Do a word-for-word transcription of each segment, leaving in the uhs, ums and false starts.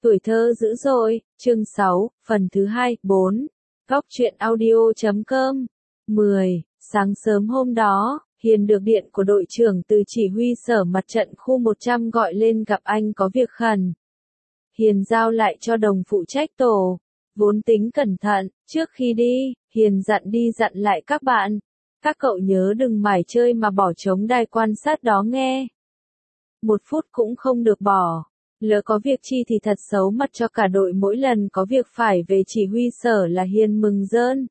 Tuổi thơ dữ dội, chương sáu, phần thứ hai, bốn. Góc truyện audio chấm com. mười. Sáng sớm hôm đó, Hiền được điện của đội trưởng từ chỉ huy sở mặt trận khu một trăm gọi lên gặp anh có việc khẩn. Hiền giao lại cho đồng phụ trách tổ. Vốn tính cẩn thận, trước khi đi, Hiền dặn đi dặn lại các bạn. Các cậu nhớ đừng mải chơi mà bỏ trống đài quan sát đó nghe. Một phút cũng không được bỏ. Lỡ có việc chi thì thật xấu mặt cho cả đội, mỗi lần có việc phải về chỉ huy sở là Hiền mừng rơn.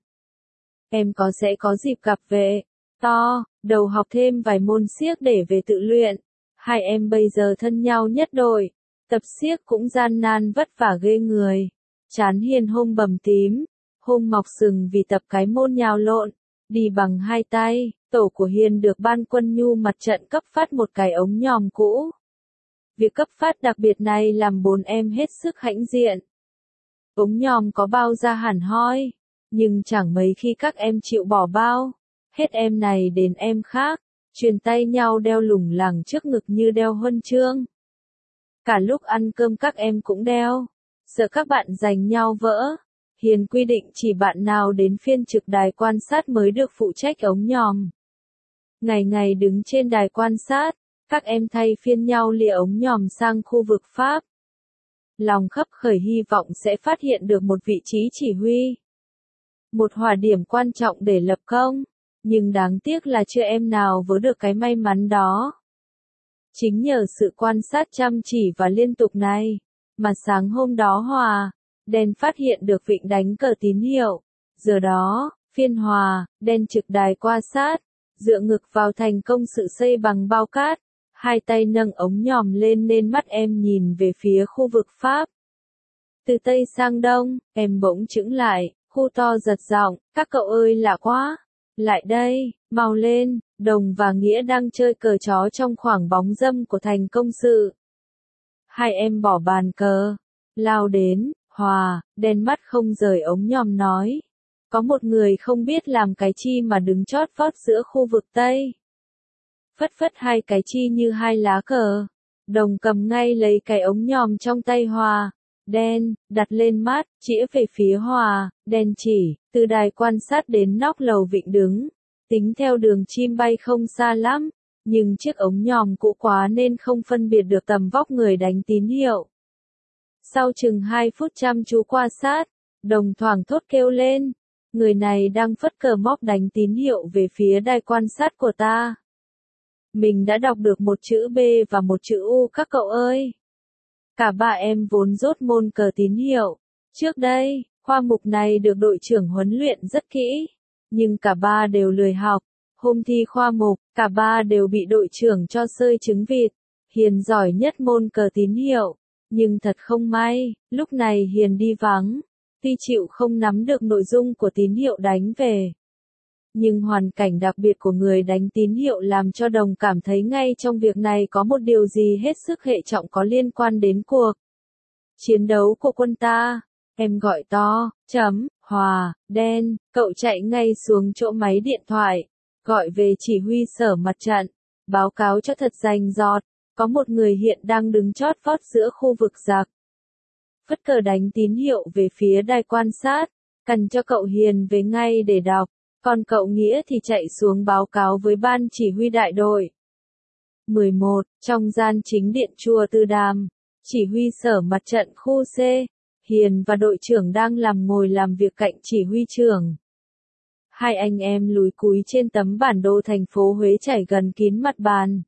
Em có sẽ có dịp gặp về. To, đầu học thêm vài môn xiếc để về tự luyện. Hai em bây giờ thân nhau nhất đội. Tập xiếc cũng gian nan vất vả ghê người. Chán Hiền hôm bầm tím, hôm mọc sừng vì tập cái môn nhào lộn. Đi bằng hai tay, tổ của Hiền được ban quân nhu mặt trận cấp phát một cái ống nhòm cũ. Việc cấp phát đặc biệt này làm bốn em hết sức hãnh diện. Ống nhòm có bao ra hẳn hoi, nhưng chẳng mấy khi các em chịu bỏ bao. Hết em này đến em khác, truyền tay nhau đeo lủng lẳng trước ngực như đeo huân chương. Cả lúc ăn cơm các em cũng đeo, sợ các bạn giành nhau vỡ. Hiền quy định chỉ bạn nào đến phiên trực đài quan sát mới được phụ trách ống nhòm. Ngày ngày đứng trên đài quan sát, các em thay phiên nhau lìa ống nhòm sang khu vực Pháp. Lòng khấp khởi hy vọng sẽ phát hiện được một vị trí chỉ huy. Một hỏa điểm quan trọng để lập công, nhưng đáng tiếc là chưa em nào vớ được cái may mắn đó. Chính nhờ sự quan sát chăm chỉ và liên tục này, mà sáng hôm đó Hòa, Đen phát hiện được vịnh đánh cờ tín hiệu. Giờ đó, phiên Hòa, Đen trực đài quan sát, dựa ngực vào thành công sự xây bằng bao cát. Hai tay nâng ống nhòm lên nên mắt em nhìn về phía khu vực Pháp. Từ Tây sang Đông, em bỗng chững lại, khu to giật giọng, các cậu ơi lạ quá. Lại đây, mau lên, Đồng và Nghĩa đang chơi cờ chó trong khoảng bóng râm của thành công sự. Hai em bỏ bàn cờ, lao đến, Hòa, Đen mắt không rời ống nhòm nói. Có một người không biết làm cái chi mà đứng chót vót giữa khu vực Tây. Phất phất hai cái chi như hai lá cờ. Đồng cầm ngay lấy cái ống nhòm trong tay Hòa. Đen, đặt lên mát, chĩa về phía Hòa. Đen chỉ, từ đài quan sát đến nóc lầu vịnh đứng. Tính theo đường chim bay không xa lắm, nhưng chiếc ống nhòm cũ quá nên không phân biệt được tầm vóc người đánh tín hiệu. Sau chừng hai phút chăm chú quan sát, Đồng thoảng thốt kêu lên. Người này đang phất cờ móc đánh tín hiệu về phía đài quan sát của ta. Mình đã đọc được một chữ B và một chữ U các cậu ơi. Cả ba em vốn dốt môn cờ tín hiệu. Trước đây, khoa mục này được đội trưởng huấn luyện rất kỹ. Nhưng cả ba đều lười học. Hôm thi khoa mục, cả ba đều bị đội trưởng cho sơi trứng vịt. Hiền giỏi nhất môn cờ tín hiệu. Nhưng thật không may, lúc này Hiền đi vắng. Tuy chịu không nắm được nội dung của tín hiệu đánh về. Nhưng hoàn cảnh đặc biệt của người đánh tín hiệu làm cho Đồng cảm thấy ngay trong việc này có một điều gì hết sức hệ trọng có liên quan đến cuộc chiến đấu của quân ta. Em gọi to, chấm, Hòa, Đen, cậu chạy ngay xuống chỗ máy điện thoại, gọi về chỉ huy sở mặt trận, báo cáo cho thật rành rọt, có một người hiện đang đứng chót vót giữa khu vực giặc. Phất cờ đánh tín hiệu về phía đài quan sát, cần cho cậu Hiền về ngay để đọc. Còn cậu Nghĩa thì chạy xuống báo cáo với ban chỉ huy đại đội. mười một. Trong gian chính điện chùa Từ Đàm, chỉ huy sở mặt trận khu C, Hiền và đội trưởng đang làm ngồi làm việc cạnh chỉ huy trưởng. Hai anh em lúi cúi trên tấm bản đồ thành phố Huế trải gần kín mặt bàn.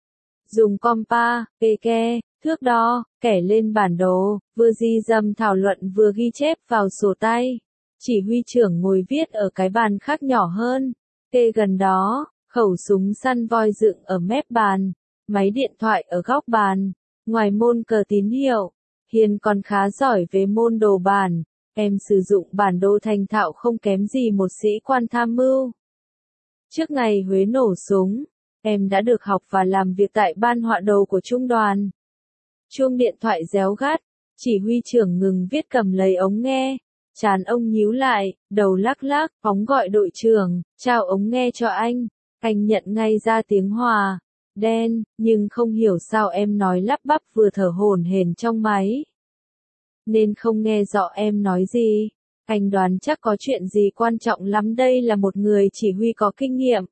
Dùng compa, kê ke, thước đo, kẻ lên bản đồ, vừa di dầm thảo luận vừa ghi chép vào sổ tay. Chỉ huy trưởng ngồi viết ở cái bàn khác nhỏ hơn, kê gần đó, khẩu súng săn voi dựng ở mép bàn, máy điện thoại ở góc bàn. Ngoài môn cờ tín hiệu, Hiền còn khá giỏi về môn đồ bản, em sử dụng bản đồ thành thạo không kém gì một sĩ quan tham mưu. Trước ngày Huế nổ súng, em đã được học và làm việc tại ban họa đồ của trung đoàn. Chuông điện thoại réo gắt, chỉ huy trưởng ngừng viết cầm lấy ống nghe. Trán ông nhíu lại, đầu lắc lắc, phóng gọi đội trưởng, trao ống nghe cho anh. Anh nhận ngay ra tiếng Hòa, Đen, nhưng không hiểu sao em nói lắp bắp vừa thở hổn hển trong máy. nên không nghe rõ em nói gì. Anh đoán chắc có chuyện gì quan trọng lắm, đây là một người chỉ huy có kinh nghiệm.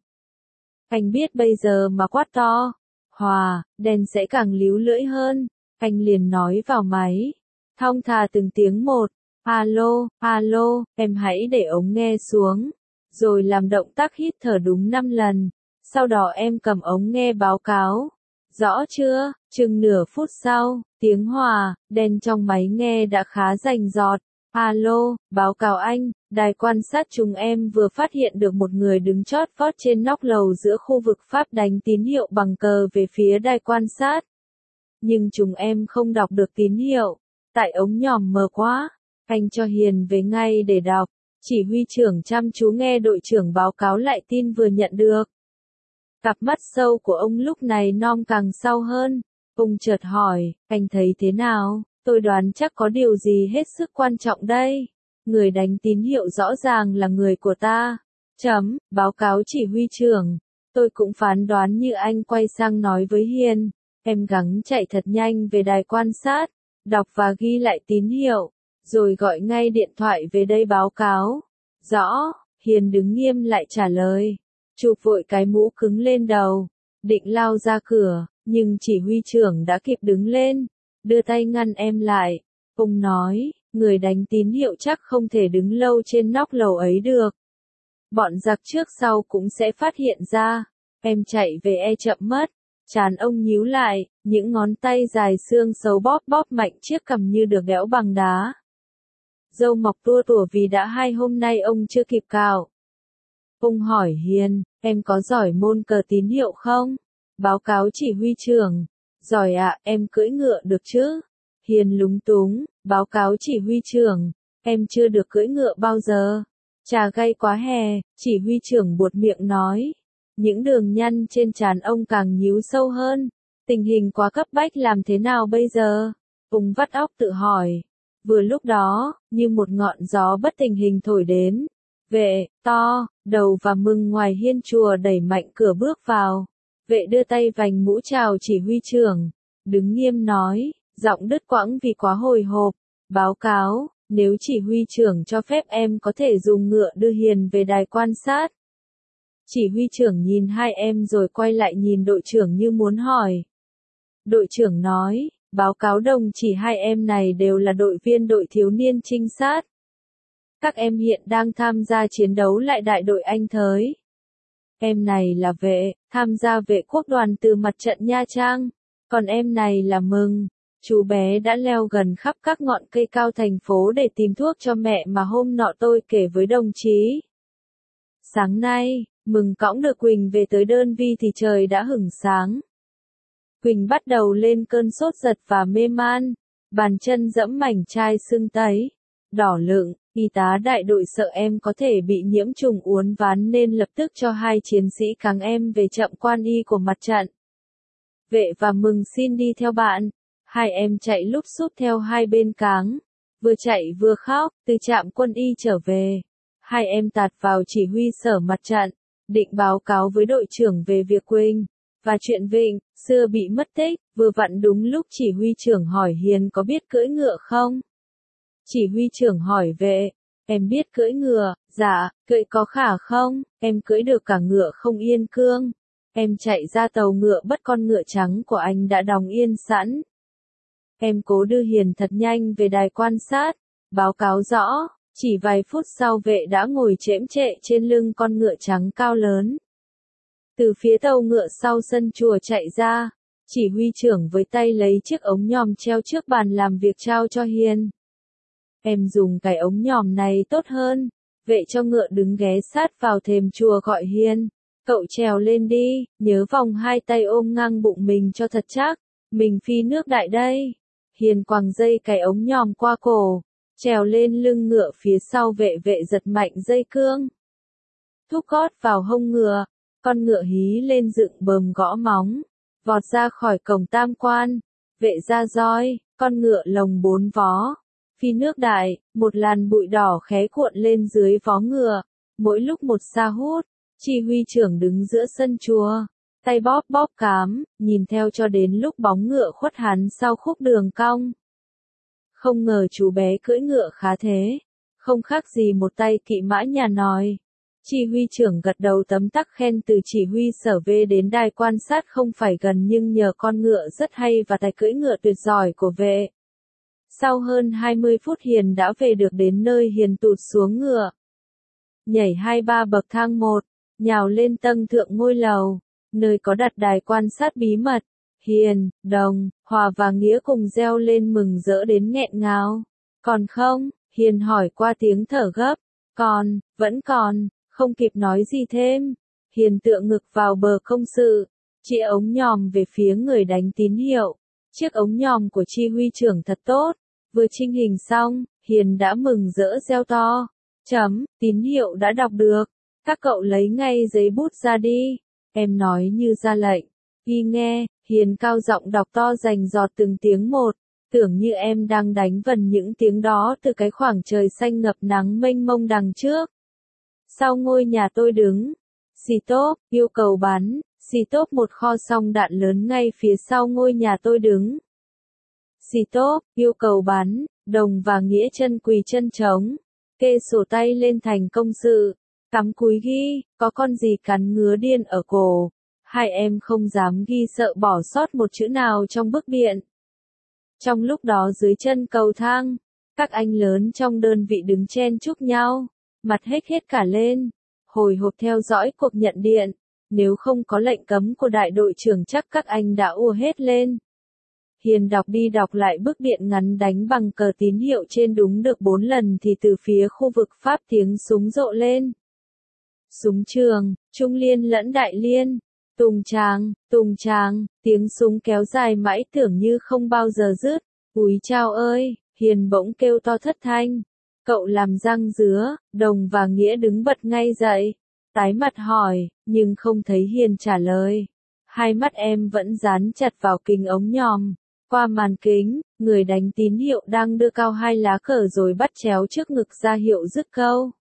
Anh biết bây giờ mà quát to, Hòa, đèn sẽ càng líu lưỡi hơn. Anh liền nói vào máy, thong thả từng tiếng một, alo, alo, em hãy để ống nghe xuống, rồi làm động tác hít thở đúng năm lần. Sau đó em cầm ống nghe báo cáo. Rõ chưa? Chừng nửa phút sau, tiếng Hòa, đèn trong máy nghe đã khá rành rọt. Alo, báo cáo anh, đài quan sát chúng em vừa phát hiện được một người đứng chót vót trên nóc lầu giữa khu vực Pháp đánh tín hiệu bằng cờ về phía đài quan sát. Nhưng chúng em không đọc được tín hiệu, tại ống nhòm mờ quá. Anh cho Hiền về ngay để đọc. Chỉ huy trưởng chăm chú nghe đội trưởng báo cáo lại tin vừa nhận được. Cặp mắt sâu của ông lúc này non càng sâu hơn. Ông chợt hỏi, anh thấy thế nào? Tôi đoán chắc có điều gì hết sức quan trọng đây. Người đánh tín hiệu rõ ràng là người của ta. Chấm, báo cáo chỉ huy trưởng. Tôi cũng phán đoán như anh. Quay sang nói với Hiền. Em gắng chạy thật nhanh về đài quan sát, đọc và ghi lại tín hiệu, rồi gọi ngay điện thoại về đây báo cáo. Rõ, Hiền đứng nghiêm lại trả lời. Chụp vội cái mũ cứng lên đầu, định lao ra cửa, nhưng chỉ huy trưởng đã kịp đứng lên, đưa tay ngăn em lại. Ông nói, người đánh tín hiệu chắc không thể đứng lâu trên nóc lầu ấy được. Bọn giặc trước sau cũng sẽ phát hiện ra. Em chạy về e chậm mất. Trán ông nhíu lại, những ngón tay dài xương xấu bóp bóp mạnh chiếc cằm như được đẽo bằng đá. Râu mọc tua tủa vì đã hai hôm nay ông chưa kịp cạo. Ông hỏi Hiền, em có giỏi môn cờ tín hiệu không? Báo cáo chỉ huy trưởng. Giỏi ạ, em cưỡi ngựa được chứ? Hiền lúng túng, báo cáo chỉ huy trưởng. Em chưa được cưỡi ngựa bao giờ. Chà gay quá hè, chỉ huy trưởng buột miệng nói. Những đường nhăn trên trán ông càng nhíu sâu hơn. Tình hình quá cấp bách, làm thế nào bây giờ? Ông vắt óc tự hỏi. Vừa lúc đó, như một ngọn gió bất tình hình thổi đến. Vệ, to, đầu và mừng ngoài hiên chùa đẩy mạnh cửa bước vào. Vệ đưa tay vành mũ chào chỉ huy trưởng. Đứng nghiêm nói, giọng đứt quãng vì quá hồi hộp. Báo cáo, nếu chỉ huy trưởng cho phép em có thể dùng ngựa đưa Hiền về đài quan sát. Chỉ huy trưởng nhìn hai em rồi quay lại nhìn đội trưởng như muốn hỏi. Đội trưởng nói, báo cáo đồng chỉ hai em này đều là đội viên đội thiếu niên trinh sát. Các em hiện đang tham gia chiến đấu lại đại đội Anh Thới. Em này là Vệ, tham gia vệ quốc đoàn từ mặt trận Nha Trang. Còn em này là Mừng. Chú bé đã leo gần khắp các ngọn cây cao thành phố để tìm thuốc cho mẹ mà hôm nọ tôi kể với đồng chí. Sáng nay, Mừng cõng được Quỳnh về tới đơn vị thì trời đã hửng sáng. Quỳnh bắt đầu lên cơn sốt giật và mê man, bàn chân dẫm mảnh chai sưng tấy, đỏ lựng. Y tá đại đội sợ em có thể bị nhiễm trùng uốn ván nên lập tức cho hai chiến sĩ cáng em về trạm quan y của mặt trận. Vệ và Mừng xin đi theo bạn. Hai em chạy lúp xúp theo hai bên cáng, vừa chạy vừa khóc. Từ trạm quân y trở về, hai em tạt vào chỉ huy sở mặt trận, định báo cáo với đội trưởng về việc Quỳnh và chuyện Vịnh xưa bị mất tích. Vừa vặn đúng lúc chỉ huy trưởng hỏi Hiền có biết cưỡi ngựa không. Chỉ huy trưởng hỏi Vệ, em biết cưỡi ngựa? Dạ, cưỡi có khả không? Em cưỡi được cả ngựa không yên cương. Em chạy ra tàu ngựa bắt con ngựa trắng của anh đã đóng yên sẵn. Em cố đưa Hiền thật nhanh về đài quan sát. Báo cáo rõ, chỉ vài phút sau Vệ đã ngồi chễm chệ trên lưng con ngựa trắng cao lớn. Từ phía tàu ngựa sau sân chùa chạy ra, chỉ huy trưởng với tay lấy chiếc ống nhòm treo trước bàn làm việc trao cho Hiền. Em dùng cái ống nhòm này tốt hơn. Vệ cho ngựa đứng ghé sát vào thềm chùa gọi Hiền. Cậu trèo lên đi, nhớ vòng hai tay ôm ngang bụng mình cho thật chắc. Mình phi nước đại đây. Hiền quàng dây cái ống nhòm qua cổ, trèo lên lưng ngựa phía sau. Vệ vệ giật mạnh dây cương, thúc gót vào hông ngựa. Con ngựa hí lên dựng bờm gõ móng, vọt ra khỏi cổng tam quan. Vệ ra roi, con ngựa lồng bốn vó. Phi nước đại, một làn bụi đỏ khé cuộn lên dưới vó ngựa, mỗi lúc một xa hút. Chỉ huy trưởng đứng giữa sân chùa, tay bóp bóp cám, nhìn theo cho đến lúc bóng ngựa khuất hắn sau khúc đường cong. Không ngờ chú bé cưỡi ngựa khá thế, không khác gì một tay kỵ mã nhà nòi. Chỉ huy trưởng gật đầu tấm tắc khen từ chỉ huy sở về đến đài quan sát không phải gần nhưng nhờ con ngựa rất hay và tài cưỡi ngựa tuyệt giỏi của vệ. Sau hơn hai mươi phút Hiền đã về được đến nơi. Hiền tụt xuống ngựa, nhảy hai ba bậc thang một, nhào lên tầng thượng ngôi lầu, nơi có đặt đài quan sát bí mật. Hiền, Đồng, Hòa và Nghĩa cùng reo lên mừng rỡ đến nghẹn ngào. Còn không? Hiền hỏi qua tiếng thở gấp. Còn, vẫn còn, không kịp nói gì thêm. Hiền tựa ngực vào bờ công sự, chĩa ống nhòm về phía người đánh tín hiệu. Chiếc ống nhòm của chi huy trưởng thật tốt. Vừa chinh hình xong, Hiền đã mừng rỡ reo to. Chấm, tín hiệu đã đọc được. Các cậu lấy ngay giấy bút ra đi. Em nói như ra lệnh. Ghi nghe, Hiền cao giọng đọc to rành rọt từng tiếng một. Tưởng như em đang đánh vần những tiếng đó từ cái khoảng trời xanh ngập nắng mênh mông đằng trước. Sau ngôi nhà tôi đứng. Xì tốp, yêu cầu bắn. Xì tốp một kho song đạn lớn ngay phía sau ngôi nhà tôi đứng. Xì tốp, yêu cầu bắn. Đồng và Nghĩa chân quỳ chân trống. Kê sổ tay lên thành công sự. Cắm cúi ghi, có con gì cắn ngứa điên ở cổ. Hai em không dám ghi sợ bỏ sót một chữ nào trong bức điện. Trong lúc đó dưới chân cầu thang, các anh lớn trong đơn vị đứng chen chúc nhau, mặt hết hết cả lên, hồi hộp theo dõi cuộc nhận điện. Nếu không có lệnh cấm của đại đội trưởng chắc các anh đã ùa hết lên. Hiền đọc đi đọc lại bức điện ngắn đánh bằng cờ tín hiệu trên đúng được bốn lần thì từ phía khu vực Pháp tiếng súng rộ lên. Súng trường, Trung Liên lẫn Đại Liên. Tùng tràng, tùng tràng, tiếng súng kéo dài mãi tưởng như không bao giờ dứt. Úi chao ơi, Hiền bỗng kêu to thất thanh. Cậu làm răng dứa, Đồng và Nghĩa đứng bật ngay dậy. Tái mặt hỏi, nhưng không thấy Hiền trả lời. Hai mắt em vẫn dán chặt vào kính ống nhòm. Qua màn kính, người đánh tín hiệu đang đưa cao hai lá cờ rồi bắt chéo trước ngực ra hiệu dứt câu.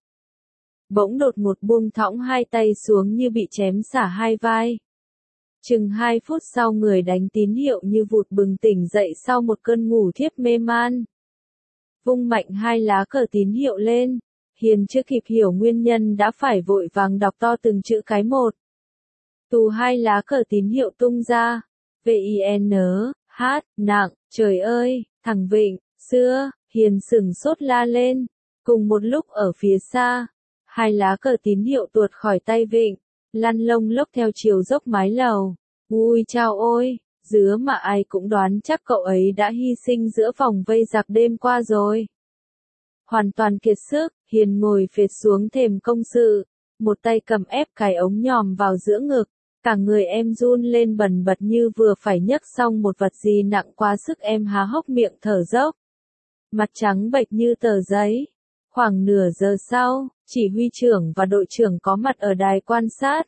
Bỗng đột ngột buông thõng hai tay xuống như bị chém xả hai vai. Chừng hai phút sau người đánh tín hiệu như vụt bừng tỉnh dậy sau một cơn ngủ thiếp mê man. Vung mạnh hai lá cờ tín hiệu lên. Hiền chưa kịp hiểu nguyên nhân đã phải vội vàng đọc to từng chữ cái một. Tù hai lá cờ tín hiệu tung ra. vê i en hát, nặng, trời ơi, thằng Vịnh, xưa, Hiền sửng sốt la lên. Cùng một lúc ở phía xa, hai lá cờ tín hiệu tuột khỏi tay Vịnh, lăn lông lốc theo chiều dốc mái lầu. Ui chao ôi, dứa mà ai cũng đoán chắc cậu ấy đã hy sinh giữa vòng vây giặc đêm qua rồi. Hoàn toàn kiệt sức, Hiền ngồi phệt xuống thềm công sự, một tay cầm ép cái ống nhòm vào giữa ngực, cả người em run lên bần bật như vừa phải nhấc xong một vật gì nặng quá sức. Em há hốc miệng thở dốc, mặt trắng bệch như tờ giấy. Khoảng nửa giờ sau, chỉ huy trưởng và đội trưởng có mặt ở đài quan sát.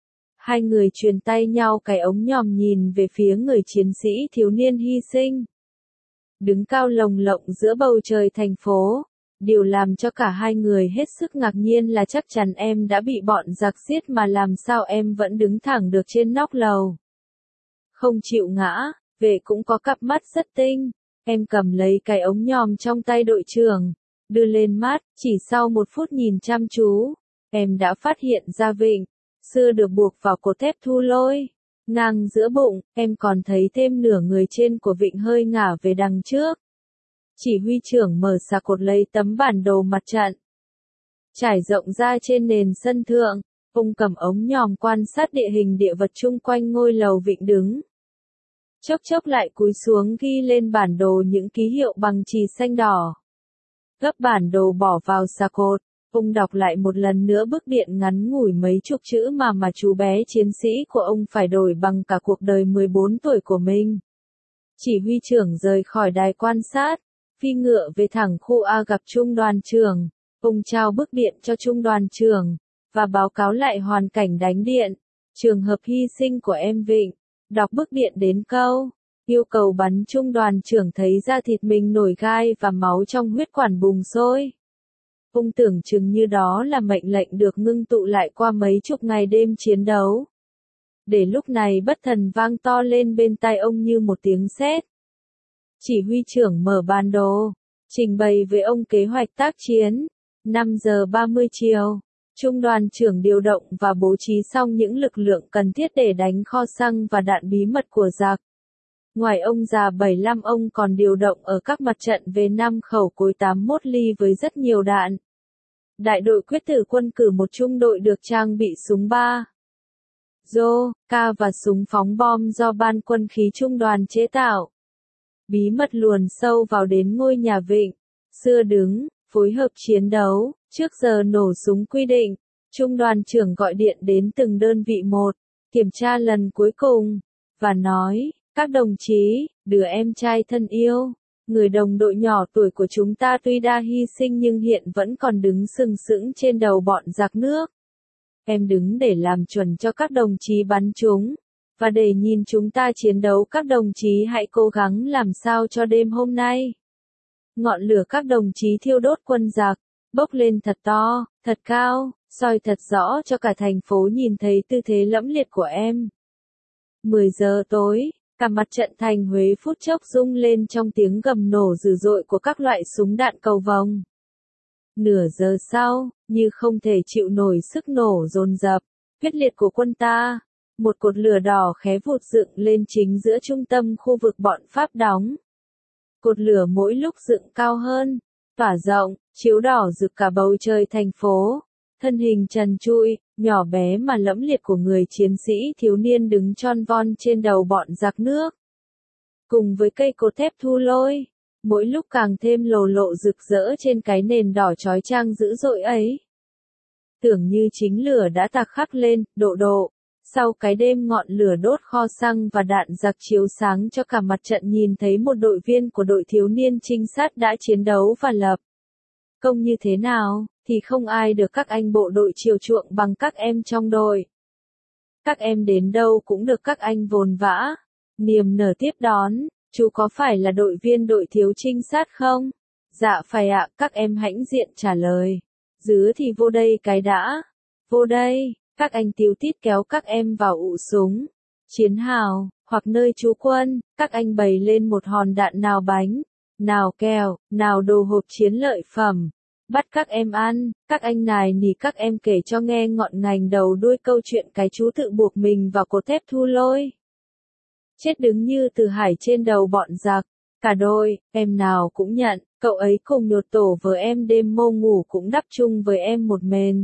Hai người truyền tay nhau cái ống nhòm nhìn về phía người chiến sĩ thiếu niên hy sinh. Đứng cao lồng lộng giữa bầu trời thành phố. Điều làm cho cả hai người hết sức ngạc nhiên là chắc chắn em đã bị bọn giặc giết mà làm sao em vẫn đứng thẳng được trên nóc lầu. Không chịu ngã, vệ cũng có cặp mắt rất tinh. Em cầm lấy cái ống nhòm trong tay đội trưởng, đưa lên mắt, chỉ sau một phút nhìn chăm chú, em đã phát hiện ra Vịnh, xưa được buộc vào cột thép thu lôi. Ngang giữa bụng, em còn thấy thêm nửa người trên của Vịnh hơi ngả về đằng trước. Chỉ huy trưởng mở xà cột lấy tấm bản đồ mặt trận, trải rộng ra trên nền sân thượng. Ông cầm ống nhòm quan sát địa hình địa vật chung quanh ngôi lầu Vịnh đứng. Chốc chốc lại cúi xuống ghi lên bản đồ những ký hiệu bằng chì xanh đỏ. Gấp bản đồ bỏ vào xà cột, ông đọc lại một lần nữa bức điện ngắn ngủi mấy chục chữ mà mà chú bé chiến sĩ của ông phải đổi bằng cả cuộc đời mười bốn tuổi của mình. Chỉ huy trưởng rời khỏi đài quan sát, phi ngựa về thẳng khu A gặp trung đoàn trưởng. Ông trao bức điện cho trung đoàn trưởng, và báo cáo lại hoàn cảnh đánh điện, trường hợp hy sinh của em Vịnh. Đọc bức điện đến câu, yêu cầu bắn, trung đoàn trưởng thấy da thịt mình nổi gai và máu trong huyết quản bùng sôi. Ông tưởng chừng như đó là mệnh lệnh được ngưng tụ lại qua mấy chục ngày đêm chiến đấu. Để lúc này bất thần vang to lên bên tai ông như một tiếng sét. Chỉ huy trưởng mở bản đồ, trình bày với ông kế hoạch tác chiến. năm giờ ba mươi chiều, trung đoàn trưởng điều động và bố trí xong những lực lượng cần thiết để đánh kho xăng và đạn bí mật của giặc. Ngoài ông già bảy mươi lăm ông còn điều động ở các mặt trận về năm khẩu cối tám mươi mốt ly với rất nhiều đạn. Đại đội quyết tử quân cử một trung đội được trang bị súng ba rô, ca và súng phóng bom do ban quân khí trung đoàn chế tạo. Bí mật luồn sâu vào đến ngôi nhà Vịnh, xưa đứng, phối hợp chiến đấu, trước giờ nổ súng quy định. Trung đoàn trưởng gọi điện đến từng đơn vị một, kiểm tra lần cuối cùng, và nói, các đồng chí, đứa em trai thân yêu, người đồng đội nhỏ tuổi của chúng ta tuy đã hy sinh nhưng hiện vẫn còn đứng sừng sững trên đầu bọn giặc nước. Em đứng để làm chuẩn cho các đồng chí bắn chúng, và để nhìn chúng ta chiến đấu. Các đồng chí hãy cố gắng làm sao cho đêm hôm nay. Ngọn lửa các đồng chí thiêu đốt quân giặc, bốc lên thật to, thật cao, soi thật rõ cho cả thành phố nhìn thấy tư thế lẫm liệt của em. mười giờ tối, cả mặt trận thành Huế phút chốc rung lên trong tiếng gầm nổ dữ dội của các loại súng đạn cầu vồng. Nửa giờ sau, như không thể chịu nổi sức nổ dồn dập, quyết liệt của quân ta, một cột lửa đỏ khé vụt dựng lên chính giữa trung tâm khu vực bọn Pháp đóng. Cột lửa mỗi lúc dựng cao hơn, tỏa rộng, chiếu đỏ rực cả bầu trời thành phố. Thân hình trần trụi, nhỏ bé mà lẫm liệt của người chiến sĩ thiếu niên đứng tròn von trên đầu bọn giặc nước. Cùng với cây cột thép thu lôi, mỗi lúc càng thêm lồ lộ rực rỡ trên cái nền đỏ chói chang dữ dội ấy. Tưởng như chính lửa đã tạc khắc lên, độ độ. Sau cái đêm ngọn lửa đốt kho xăng và đạn giặc chiếu sáng cho cả mặt trận nhìn thấy một đội viên của đội thiếu niên trinh sát đã chiến đấu và lập công như thế nào, thì không ai được các anh bộ đội chiều chuộng bằng các em trong đội. Các em đến đâu cũng được các anh vồn vã, niềm nở tiếp đón. Chú có phải là đội viên đội thiếu trinh sát không? Dạ phải ạ, các em hãnh diện trả lời. Dứ thì vô đây cái đã. Vô đây, các anh tíu tít kéo các em vào ụ súng. Chiến hào, hoặc nơi trú quân, các anh bày lên một hòn đạn nào bánh, nào kẹo, nào đồ hộp chiến lợi phẩm. Bắt các em ăn, các anh nài nỉ các em kể cho nghe ngọn ngành đầu đuôi câu chuyện cái chú tự buộc mình vào cột thép thu lôi. Chết đứng như từ hải trên đầu bọn giặc. Cả đôi, em nào cũng nhận, cậu ấy cùng nhột tổ với em đêm mô ngủ cũng đắp chung với em một mền.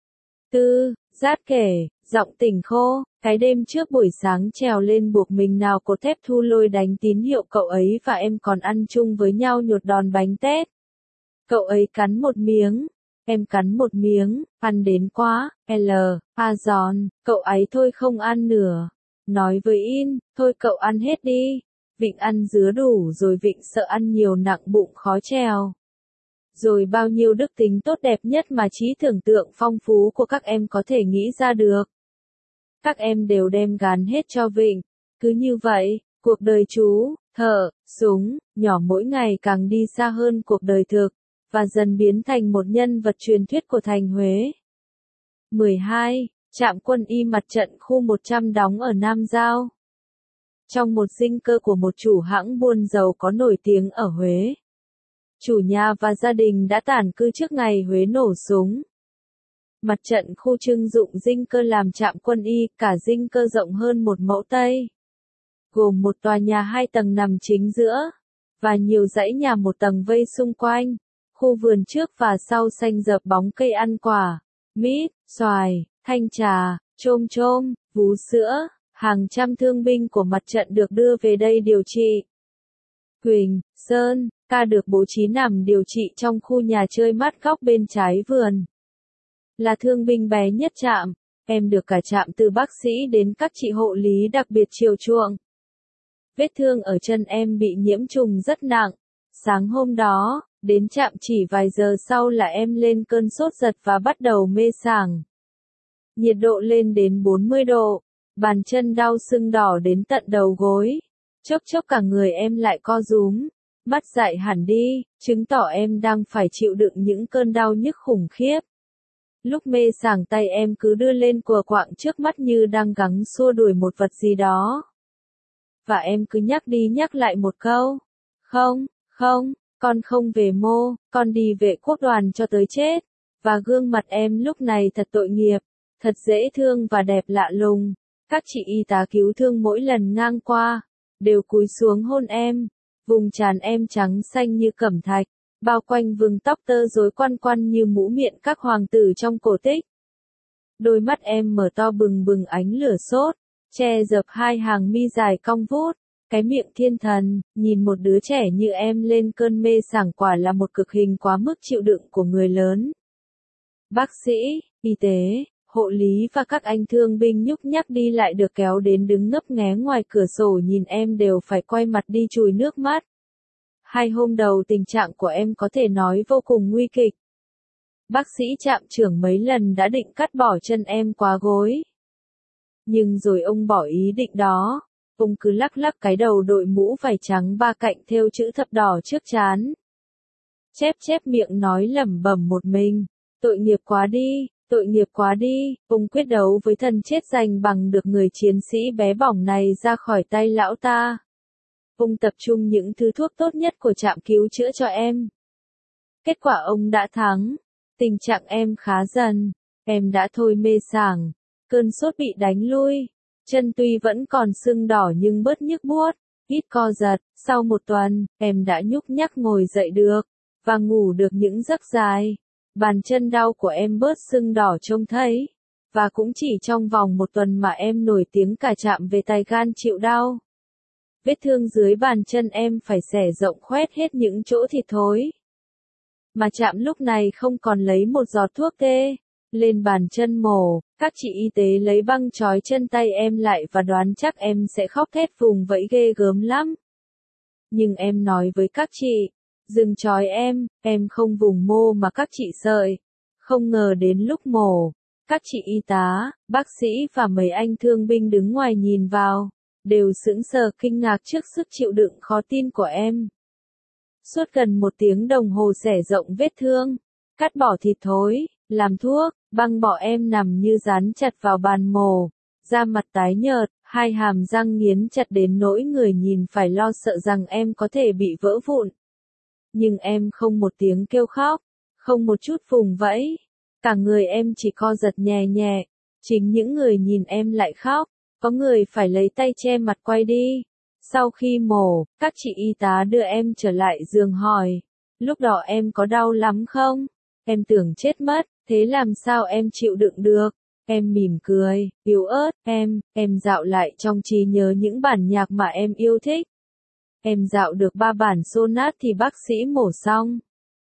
Tư, Giát kể, giọng tỉnh khô, cái đêm trước buổi sáng trèo lên buộc mình nào cột thép thu lôi đánh tín hiệu cậu ấy và em còn ăn chung với nhau nhột đòn bánh tét. Cậu ấy cắn một miếng, em cắn một miếng, ăn đến quá, L, A giòn, cậu ấy thôi không ăn nữa. Nói với In, thôi cậu ăn hết đi. Vịnh ăn dứa đủ rồi Vịnh sợ ăn nhiều nặng bụng khó trèo. Rồi bao nhiêu đức tính tốt đẹp nhất mà trí tưởng tượng phong phú của các em có thể nghĩ ra được. Các em đều đem gán hết cho Vịnh. Cứ như vậy, cuộc đời chú, thợ, súng, nhỏ mỗi ngày càng đi xa hơn cuộc đời thực, và dần biến thành một nhân vật truyền thuyết của thành Huế. mười hai. Trạm quân y mặt trận khu một trăm đóng ở Nam Giao. Trong một dinh cơ của một chủ hãng buôn dầu có nổi tiếng ở Huế. Chủ nhà và gia đình đã tản cư trước ngày Huế nổ súng. Mặt trận khu trưng dụng dinh cơ làm trạm quân y, cả dinh cơ rộng hơn một mẫu Tây. Gồm một tòa nhà hai tầng nằm chính giữa, và nhiều dãy nhà một tầng vây xung quanh. Khu vườn trước và sau xanh rợp bóng cây ăn quả, mít, xoài, thanh trà, chôm chôm, vú sữa, hàng trăm thương binh của mặt trận được đưa về đây điều trị. Quỳnh, Sơn, ca được bố trí nằm điều trị trong khu nhà chơi mát góc bên trái vườn. Là thương binh bé nhất trạm, em được cả trạm từ bác sĩ đến các chị hộ lý đặc biệt chiều chuộng. Vết thương ở chân em bị nhiễm trùng rất nặng. Sáng hôm đó, đến trạm chỉ vài giờ sau là em lên cơn sốt giật và bắt đầu mê sảng. Nhiệt độ lên đến bốn mươi độ, bàn chân đau sưng đỏ đến tận đầu gối. Chốc chốc cả người em lại co rúm, mắt dại hẳn đi, chứng tỏ em đang phải chịu đựng những cơn đau nhức khủng khiếp. Lúc mê sảng tay em cứ đưa lên quờ quạng trước mắt như đang gắng xua đuổi một vật gì đó. Và em cứ nhắc đi nhắc lại một câu, không, không, Con không về mô, con đi vệ quốc đoàn cho tới chết. Và gương mặt em lúc này thật tội nghiệp, thật dễ thương và đẹp lạ lùng. Các chị y tá cứu thương mỗi lần ngang qua, đều cúi xuống hôn em. Vùng trán em trắng xanh như cẩm thạch, bao quanh vương tóc tơ rối quăn quăn như mũ miệng các hoàng tử trong cổ tích. Đôi mắt em mở to bừng bừng ánh lửa sốt, che dập hai hàng mi dài cong vút. Cái miệng thiên thần, nhìn một đứa trẻ như em lên cơn mê sảng quả là một cực hình quá mức chịu đựng của người lớn. Bác sĩ, y tế, hộ lý và các anh thương binh nhúc nhắc đi lại được kéo đến đứng ngấp nghé ngoài cửa sổ nhìn em đều phải quay mặt đi chùi nước mắt. Hai hôm đầu tình trạng của em có thể nói vô cùng nguy kịch. Bác sĩ trạm trưởng mấy lần đã định cắt bỏ chân em quá gối. Nhưng rồi ông bỏ ý định đó. Ông cứ lắc lắc cái đầu đội mũ vải trắng ba cạnh thêu chữ thập đỏ trước trán. Chép chép miệng nói lẩm bẩm một mình. Tội nghiệp quá đi, tội nghiệp quá đi. Ông quyết đấu với thần chết giành bằng được người chiến sĩ bé bỏng này ra khỏi tay lão ta. Ông tập trung những thứ thuốc tốt nhất của trạm cứu chữa cho em. Kết quả ông đã thắng. Tình trạng em khá dần. Em đã thôi mê sảng. Cơn sốt bị đánh lui. Chân tuy vẫn còn sưng đỏ nhưng bớt nhức buốt, ít co giật. Sau một tuần, em đã nhúc nhắc ngồi dậy được, và ngủ được những giấc dài. Bàn chân đau của em bớt sưng đỏ trông thấy. Và cũng chỉ trong vòng một tuần mà em nổi tiếng cả trạm về tài gan chịu đau. Vết thương dưới bàn chân em phải xẻ rộng khoét hết những chỗ thịt thối. Mà trạm lúc này không còn lấy một giọt thuốc tê. Lên bàn chân mổ, các chị y tế lấy băng trói chân tay em lại và đoán chắc em sẽ khóc thét vùng vẫy ghê gớm lắm. Nhưng em nói với các chị, dừng trói em, em không vùng mô mà các chị sợi. Không ngờ đến lúc mổ, các chị y tá, bác sĩ và mấy anh thương binh đứng ngoài nhìn vào, đều sững sờ kinh ngạc trước sức chịu đựng khó tin của em. Suốt gần một tiếng đồng hồ xẻ rộng vết thương, cắt bỏ thịt thối, làm thuốc, băng bỏ em nằm như dán chặt vào bàn mổ, da mặt tái nhợt, hai hàm răng nghiến chặt đến nỗi người nhìn phải lo sợ rằng em có thể bị vỡ vụn. Nhưng em không một tiếng kêu khóc, không một chút vùng vẫy, cả người em chỉ co giật nhẹ nhẹ, chính những người nhìn em lại khóc, có người phải lấy tay che mặt quay đi. Sau khi mổ, các chị y tá đưa em trở lại giường hỏi, lúc đó em có đau lắm không? Em tưởng chết mất, thế làm sao em chịu đựng được? Em mỉm cười, yếu ớt, em, em dạo lại trong trí nhớ những bản nhạc mà em yêu thích. Em dạo được ba bản sonat thì bác sĩ mổ xong.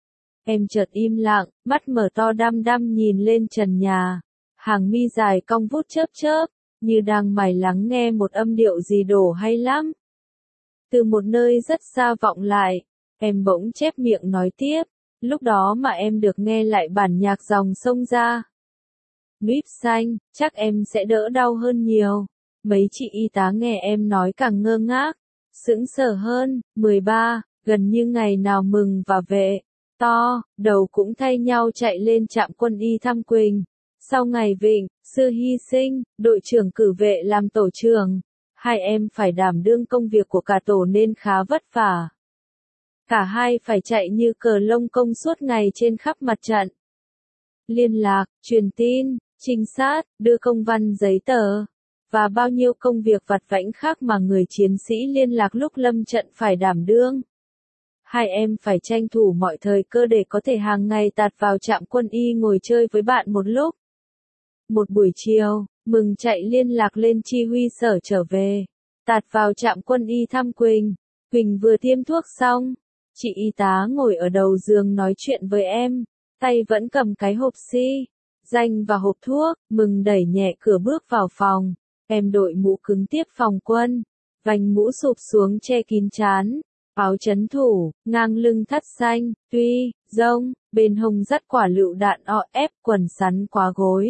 Em chợt im lặng, mắt mở to đăm đăm nhìn lên trần nhà. Hàng mi dài cong vút chớp chớp, như đang mải lắng nghe một âm điệu gì đổ hay lắm. Từ một nơi rất xa vọng lại, em bỗng chép miệng nói tiếp. Lúc đó mà em được nghe lại bản nhạc dòng sông ra. Míp xanh, chắc em sẽ đỡ đau hơn nhiều. Mấy chị y tá nghe em nói càng ngơ ngác, sững sờ hơn. mười ba, gần như ngày nào mừng và vệ, to, đầu cũng thay nhau chạy lên trạm quân y thăm Quỳnh. Sau ngày Vịnh, sư hy sinh, đội trưởng cử vệ làm tổ trưởng. Hai em phải đảm đương công việc của cả tổ nên khá vất vả. Cả hai phải chạy như cờ lông công suốt ngày trên khắp mặt trận. Liên lạc, truyền tin, trinh sát, đưa công văn giấy tờ, và bao nhiêu công việc vặt vãnh khác mà người chiến sĩ liên lạc lúc lâm trận phải đảm đương. Hai em phải tranh thủ mọi thời cơ để có thể hàng ngày tạt vào trạm quân y ngồi chơi với bạn một lúc. Một buổi chiều, mừng chạy liên lạc lên chi huy sở trở về, tạt vào trạm quân y thăm Quỳnh. Quỳnh vừa tiêm thuốc xong. Chị y tá ngồi ở đầu giường nói chuyện với em, tay vẫn cầm cái hộp xi, danh và hộp thuốc. Mừng đẩy nhẹ cửa bước vào phòng, em đội mũ cứng tiếp phòng quân, vành mũ sụp xuống che kín trán, áo chấn thủ, ngang lưng thắt xanh, tuy, rông, bên hông dắt quả lựu đạn o ép, quần sắn quá gối.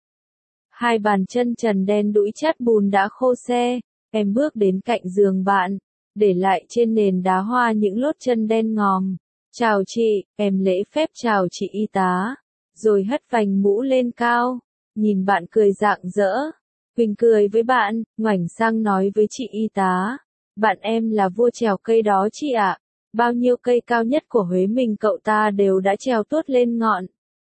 Hai bàn chân trần đen đũi chát bùn đã khô se, em bước đến cạnh giường bạn. Để lại trên nền đá hoa những lốt chân đen ngòm. Chào chị, em lễ phép chào chị y tá, rồi hất vành mũ lên cao, nhìn bạn cười rạng rỡ. Quỳnh cười với bạn, ngoảnh sang nói với chị y tá, bạn em là vua trèo cây đó chị ạ. bao nhiêu cây cao nhất của Huế mình cậu ta đều đã trèo tuốt lên ngọn.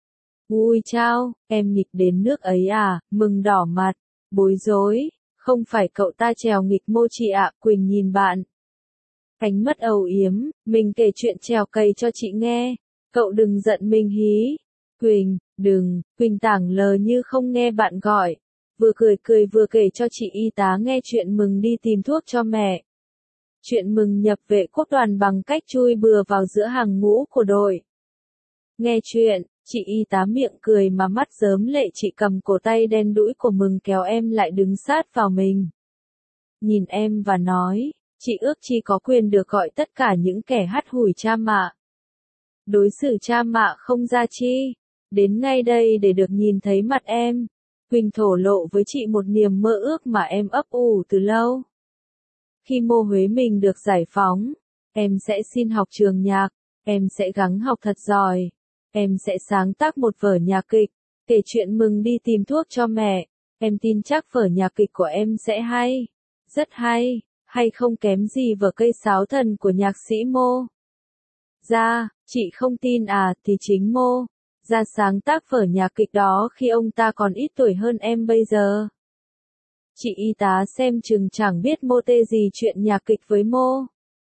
Ui chao, em nghịch đến nước ấy à, mừng đỏ mặt, bối rối, không phải cậu ta trèo nghịch mô chị ạ, Quỳnh nhìn bạn. Ánh mắt âu yếm, mình kể chuyện trèo cây cho chị nghe, cậu đừng giận mình hí. Quỳnh, đừng, Quỳnh tảng lờ như không nghe bạn gọi, vừa cười cười vừa kể cho chị y tá nghe chuyện mừng đi tìm thuốc cho mẹ. Chuyện mừng nhập vệ quốc đoàn bằng cách chui bừa vào giữa hàng ngũ của đội. Nghe chuyện, chị y tá miệng cười mà mắt rớm lệ, chị cầm cổ tay đen đũi của mừng kéo em lại đứng sát vào mình. Nhìn em và nói, chị ước chi có quyền được gọi tất cả những kẻ hắt hủi cha mạ. Đối xử cha mạ không ra chi, đến ngay đây để được nhìn thấy mặt em. Quỳnh thổ lộ với chị một niềm mơ ước mà em ấp ủ từ lâu. Khi mô Huế mình được giải phóng, em sẽ xin học trường nhạc, em sẽ gắng học thật giỏi, em sẽ sáng tác một vở nhạc kịch, kể chuyện mừng đi tìm thuốc cho mẹ, em tin chắc vở nhạc kịch của em sẽ hay, rất hay, hay không kém gì vở Cây Sáo Thần của nhạc sĩ Mô. Ra, chị không tin à, thì chính Mô Ra sáng tác vở nhạc kịch đó khi ông ta còn ít tuổi hơn em bây giờ. Chị y tá xem chừng chẳng biết mô tê gì chuyện nhạc kịch với Mô.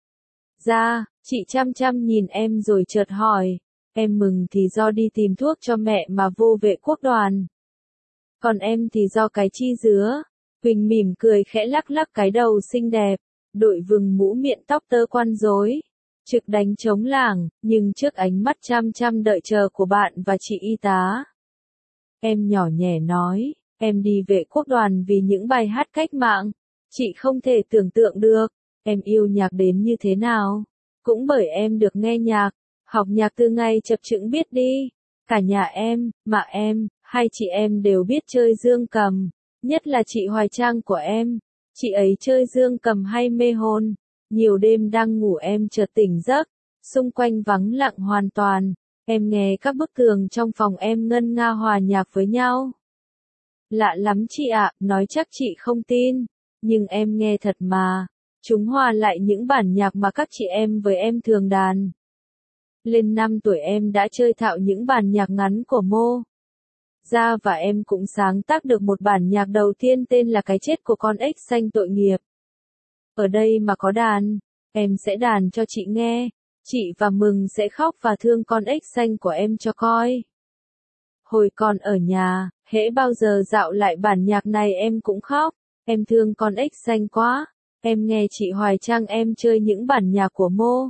Ra, chị chăm chăm nhìn em rồi chợt hỏi, em mừng thì do đi tìm thuốc cho mẹ mà vô vệ quốc đoàn. Còn em thì do cái chi dứa. Quỳnh mỉm cười khẽ lắc lắc cái đầu xinh đẹp, đội vừng mũ miệng tóc tơ quan rối, trực đánh trống lảng, nhưng trước ánh mắt chăm chăm đợi chờ của bạn và chị y tá. Em nhỏ nhẹ nói, em đi vệ quốc đoàn vì những bài hát cách mạng. Chị không thể tưởng tượng được, em yêu nhạc đến như thế nào. Cũng bởi em được nghe nhạc, học nhạc từ ngày chập chững biết đi. Cả nhà em, mạ em, hai chị em đều biết chơi dương cầm. Nhất là chị Hoài Trang của em. Chị ấy chơi dương cầm hay mê hồn. Nhiều đêm đang ngủ em chợt tỉnh giấc. Xung quanh vắng lặng hoàn toàn. Em nghe các bức tường trong phòng em ngân nga hòa nhạc với nhau. Lạ lắm chị ạ, nói chắc chị không tin. Nhưng em nghe thật mà. Chúng hòa lại những bản nhạc mà các chị em với em thường đàn. Lên năm tuổi em đã chơi thạo những bản nhạc ngắn của Mô Ra và em cũng sáng tác được một bản nhạc đầu tiên tên là Cái chết của con ếch xanh tội nghiệp. Ở đây mà có đàn, em sẽ đàn cho chị nghe. Chị và Mừng sẽ khóc và thương con ếch xanh của em cho coi. Hồi còn ở nhà, hễ bao giờ dạo lại bản nhạc này em cũng khóc. Em thương con ếch xanh quá. Em nghe chị Hoài Trang em chơi những bản nhạc của Mô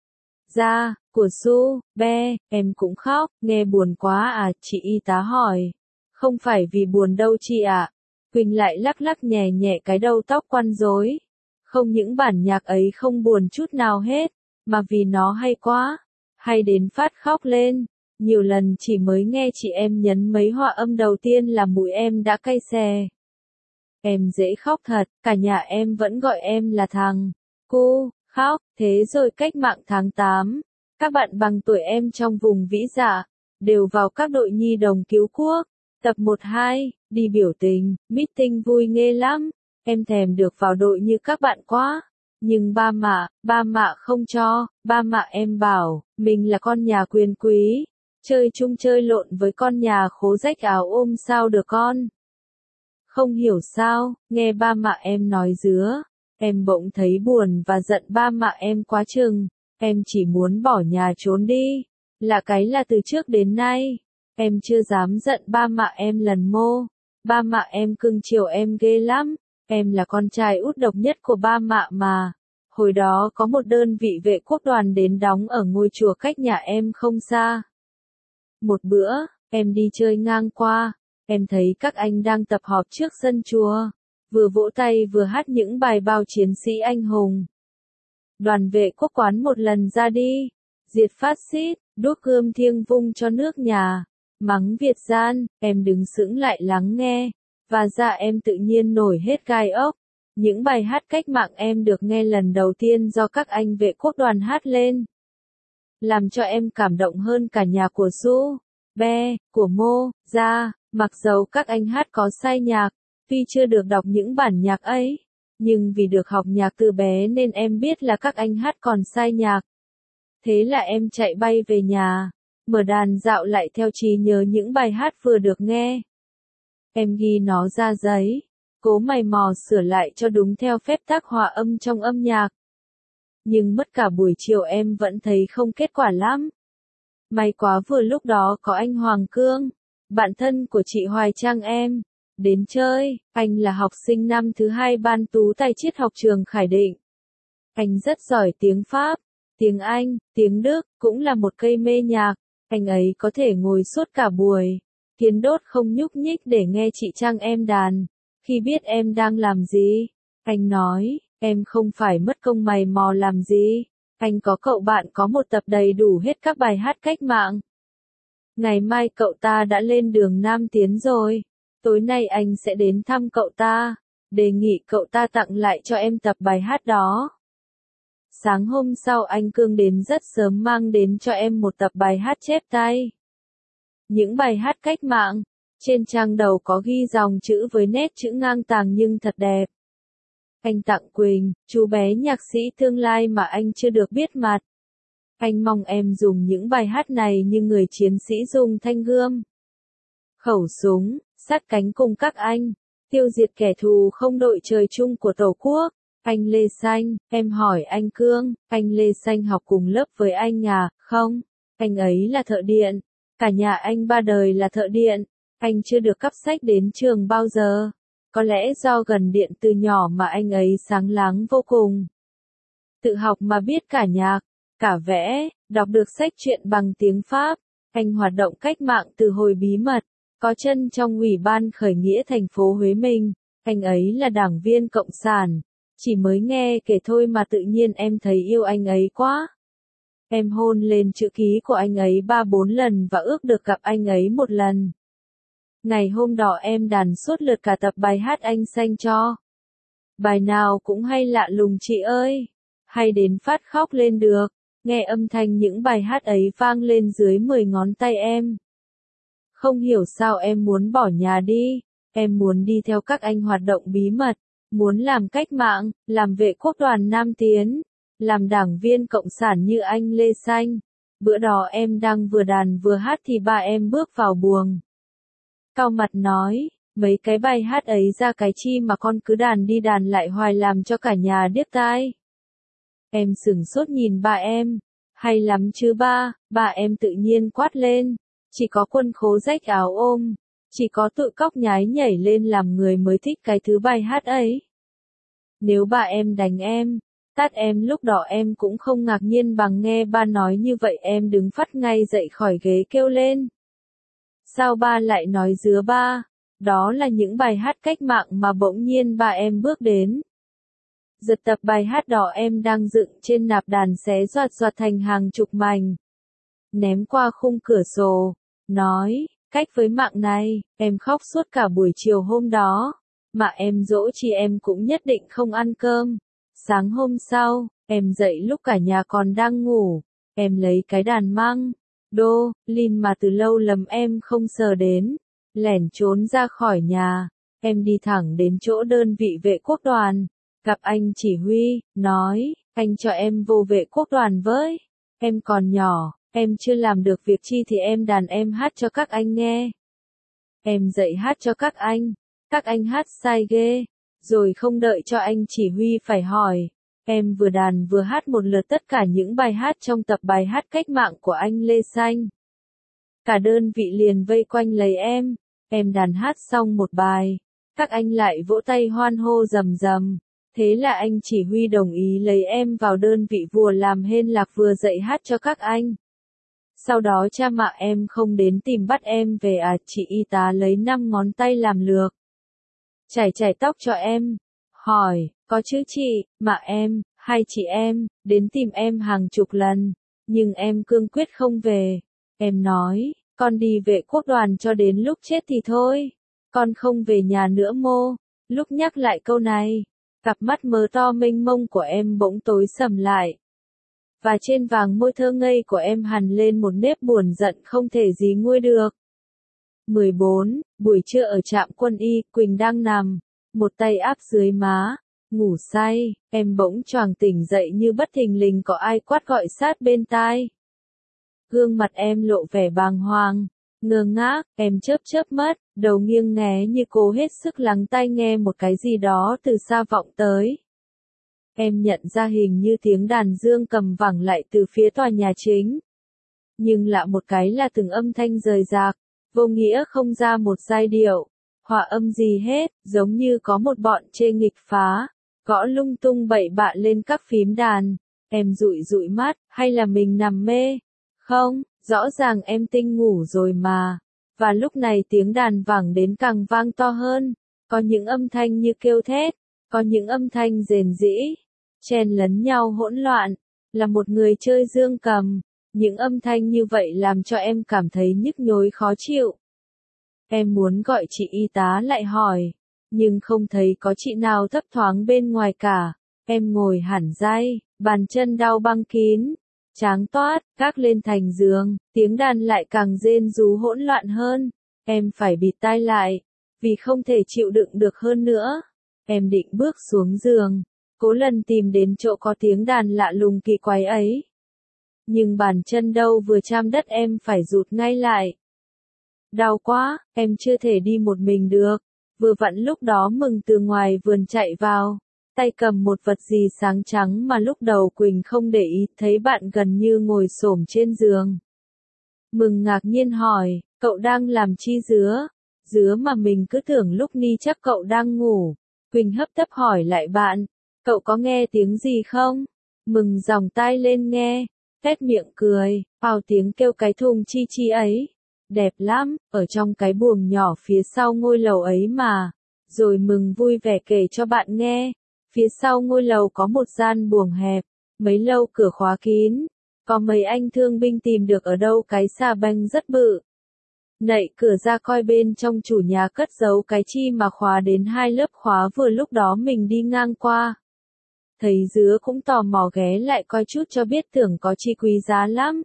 Ra, của Su, Be, em cũng khóc, nghe buồn quá à, chị y tá hỏi. Không phải vì buồn đâu chị ạ. Quỳnh lại lắc lắc nhẹ nhẹ cái đầu tóc quăn rối. Không, những bản nhạc ấy không buồn chút nào hết, mà vì nó hay quá, hay đến phát khóc lên. Nhiều lần chỉ mới nghe chị em nhấn mấy hòa âm đầu tiên là mũi em đã cay xè. Em dễ khóc thật, cả nhà em vẫn gọi em là thằng cu khóc. Thế rồi cách mạng tháng tám, các bạn bằng tuổi em trong vùng Vĩ Dạ đều vào các đội nhi đồng cứu quốc. Tập một hai, đi biểu tình, meeting vui nghê lắm. Em thèm được vào đội như các bạn quá. Nhưng ba mạ, ba mạ không cho. Ba mạ em bảo, mình là con nhà quyền quý, chơi chung chơi lộn với con nhà khố rách áo ôm sao được con. Không hiểu sao, nghe ba mạ em nói dứa, em bỗng thấy buồn và giận ba mạ em quá chừng. Em chỉ muốn bỏ nhà trốn đi. Là cái là từ trước đến nay, em chưa dám giận ba mạ em lần Mô Ba mạ em cưng chiều em ghê lắm. Em là con trai út độc nhất của ba mạ mà. Hồi đó có một đơn vị vệ quốc đoàn đến đóng ở ngôi chùa cách nhà em không xa. Một bữa, em đi chơi ngang qua, em thấy các anh đang tập họp trước sân chùa, vừa vỗ tay vừa hát những bài bao chiến sĩ anh hùng. Đoàn vệ quốc quán một lần ra đi, diệt phát xít, đốt gươm thiêng vung cho nước nhà, mắng Việt gian, em đứng sững lại lắng nghe, và dạ em tự nhiên nổi hết gai ốc. Những bài hát cách mạng em được nghe lần đầu tiên do các anh vệ quốc đoàn hát lên, làm cho em cảm động hơn cả nhạc của Su, Be, của Mô Ra. Mặc dầu các anh hát có sai nhạc, tuy chưa được đọc những bản nhạc ấy, nhưng vì được học nhạc từ bé nên em biết là các anh hát còn sai nhạc. Thế là em chạy bay về nhà, mở đàn dạo lại theo trí nhớ những bài hát vừa được nghe. Em ghi nó ra giấy, cố mày mò sửa lại cho đúng theo phép tắc hòa âm trong âm nhạc. Nhưng mất cả buổi chiều em vẫn thấy không kết quả lắm. May quá vừa lúc đó có anh Hoàng Cương, bạn thân của chị Hoài Trang em, đến chơi. Anh là học sinh năm thứ hai ban tú tài triết học trường Khải Định. Anh rất giỏi tiếng Pháp, tiếng Anh, tiếng Đức, cũng là một cây mê nhạc. Anh ấy có thể ngồi suốt cả buổi, kiến đốt không nhúc nhích để nghe chị Trang em đàn. Khi biết em đang làm gì, anh nói, em không phải mất công mày mò làm gì. Anh có cậu bạn có một tập đầy đủ hết các bài hát cách mạng. Ngày mai cậu ta đã lên đường Nam Tiến rồi. Tối nay anh sẽ đến thăm cậu ta, đề nghị cậu ta tặng lại cho em tập bài hát đó. Sáng hôm sau anh Cương đến rất sớm mang đến cho em một tập bài hát chép tay. Những bài hát cách mạng, trên trang đầu có ghi dòng chữ với nét chữ ngang tàng nhưng thật đẹp. Anh tặng Quỳnh, chú bé nhạc sĩ tương lai mà anh chưa được biết mặt. Anh mong em dùng những bài hát này như người chiến sĩ dùng thanh gươm, khẩu súng, sát cánh cùng các anh, tiêu diệt kẻ thù không đội trời chung của Tổ quốc. Anh Lê Xanh, em hỏi anh Cương, anh Lê Xanh học cùng lớp với anh à? Không, anh ấy là thợ điện, cả nhà anh ba đời là thợ điện, anh chưa được cắp sách đến trường bao giờ. Có lẽ do gần điện từ nhỏ mà anh ấy sáng láng vô cùng. Tự học mà biết cả nhạc, cả vẽ, đọc được sách truyện bằng tiếng Pháp. Anh hoạt động cách mạng từ hồi bí mật, có chân trong ủy ban khởi nghĩa thành phố Huế mình. Anh ấy là đảng viên Cộng sản. Chỉ mới nghe kể thôi mà tự nhiên em thấy yêu anh ấy quá. Em hôn lên chữ ký của anh ấy ba bốn lần và ước được gặp anh ấy một lần. Ngày hôm đó em đàn suốt lượt cả tập bài hát anh Xanh cho. Bài nào cũng hay lạ lùng chị ơi. Hay đến phát khóc lên được. Nghe âm thanh những bài hát ấy vang lên dưới mười ngón tay em. Không hiểu sao em muốn bỏ nhà đi. Em muốn đi theo các anh hoạt động bí mật. Muốn làm cách mạng, làm vệ quốc đoàn Nam Tiến, làm đảng viên Cộng sản như anh Lê Xanh. Bữa đó em đang vừa đàn vừa hát thì ba em bước vào buồng. Cau mặt nói, mấy cái bài hát ấy ra cái chi mà con cứ đàn đi đàn lại hoài làm cho cả nhà điếc tai. Em sửng sốt nhìn ba em, hay lắm chứ ba, ba em tự nhiên quát lên, chỉ có quân khố rách áo ôm. Chỉ có tụi cóc nhái nhảy lên làm người mới thích cái thứ bài hát ấy. Nếu ba em đánh em, tát em lúc đó em cũng không ngạc nhiên bằng nghe ba nói như vậy em đứng phắt ngay dậy khỏi ghế kêu lên. Sao ba lại nói dứa ba? Đó là những bài hát cách mạng mà bỗng nhiên ba em bước đến. Giật tập bài hát đó em đang dựng trên nạp đàn xé doạt doạt thành hàng chục mảnh. Ném qua khung cửa sổ, nói. Cách với mạng này, em khóc suốt cả buổi chiều hôm đó, mà em dỗ chị em cũng nhất định không ăn cơm. Sáng hôm sau, em dậy lúc cả nhà còn đang ngủ, em lấy cái đàn măng, đô, lin mà từ lâu lầm em không sờ đến, lẻn trốn ra khỏi nhà, em đi thẳng đến chỗ đơn vị vệ quốc đoàn, gặp anh chỉ huy, nói, anh cho em vô vệ quốc đoàn với, em còn nhỏ. Em chưa làm được việc chi thì em đàn em hát cho các anh nghe. Em dạy hát cho các anh. Các anh hát sai ghê. Rồi không đợi cho anh chỉ huy phải hỏi. Em vừa đàn vừa hát một lượt tất cả những bài hát trong tập bài hát cách mạng của anh Lê Xanh. Cả đơn vị liền vây quanh lấy em. Em đàn hát xong một bài. Các anh lại vỗ tay hoan hô rầm rầm. Thế là anh chỉ huy đồng ý lấy em vào đơn vị vừa làm hên lạc vừa dạy hát cho các anh. Sau đó cha mẹ em không đến tìm bắt em về à, chị y tá lấy năm ngón tay làm lược. Chải chải tóc cho em. Hỏi, có chứ chị, mẹ em, hai chị em, đến tìm em hàng chục lần. Nhưng em cương quyết không về. Em nói, con đi vệ quốc đoàn cho đến lúc chết thì thôi. Con không về nhà nữa mô. Lúc nhắc lại câu này, cặp mắt mờ to mênh mông của em bỗng tối sầm lại. Và trên vàng môi thơ ngây của em hằn lên một nếp buồn giận không thể gì nguôi được. mười bốn. Buổi trưa ở trạm quân y, Quỳnh đang nằm, một tay áp dưới má, Ngủ say, em bỗng choàng tỉnh dậy như bất thình lình có ai quát gọi sát bên tai. Gương mặt em lộ vẻ bàng hoàng, ngơ ngác, em chớp chớp mắt, đầu nghiêng nghé như cố hết sức lắng tai nghe một cái gì đó từ xa vọng tới. Em nhận ra hình như tiếng đàn dương cầm vẳng lại từ phía tòa nhà chính. Nhưng lạ một cái là từng âm thanh rời rạc, vô nghĩa không ra một giai điệu, hòa âm gì hết, giống như có một bọn chê nghịch phá, gõ lung tung bậy bạ lên các phím đàn. Em dụi dụi mắt, hay là mình nằm mê? Không, rõ ràng em tinh ngủ rồi mà. Và lúc này tiếng đàn vẳng đến càng vang to hơn, có những âm thanh như kêu thét, có những âm thanh rền rĩ, chen lấn nhau hỗn loạn, là một người chơi dương cầm. Những âm thanh như vậy làm cho em cảm thấy nhức nhối khó chịu. Em muốn gọi chị y tá lại hỏi, nhưng không thấy có chị nào thấp thoáng bên ngoài cả. Em ngồi hẳn dây, bàn chân đau băng kín, tráng toát, gác lên thành giường, tiếng đàn lại càng rên rú hỗn loạn hơn. Em phải bịt tai lại, vì không thể chịu đựng được hơn nữa. Em định bước xuống giường, cố lần tìm đến chỗ có tiếng đàn lạ lùng kỳ quái ấy. Nhưng bàn chân đâu vừa chạm đất em phải rụt ngay lại. Đau quá, em chưa thể đi một mình được. Vừa vặn lúc đó Mừng từ ngoài vườn chạy vào, tay cầm một vật gì sáng trắng mà lúc đầu Quỳnh không để ý, thấy bạn gần như ngồi xổm trên giường. Mừng ngạc nhiên hỏi, cậu đang làm chi dứa? Dứa mà mình cứ tưởng lúc ni chắc cậu đang ngủ. Quỳnh hấp tấp hỏi lại bạn, cậu có nghe tiếng gì không? Mừng giòng tai lên nghe, tét miệng cười, vào tiếng kêu cái thùng chi chi ấy. Đẹp lắm, ở trong cái buồng nhỏ phía sau ngôi lầu ấy mà. Rồi Mừng vui vẻ kể cho bạn nghe. Phía sau ngôi lầu có một gian buồng hẹp, mấy lâu cửa khóa kín. Có mấy anh thương binh tìm được ở đâu cái xà beng rất bự. Nạy cửa ra coi bên trong chủ nhà cất giấu cái chi mà khóa đến hai lớp khóa vừa lúc đó mình đi ngang qua. Thấy Dứa cũng tò mò ghé lại coi chút cho biết, tưởng có chi quý giá lắm.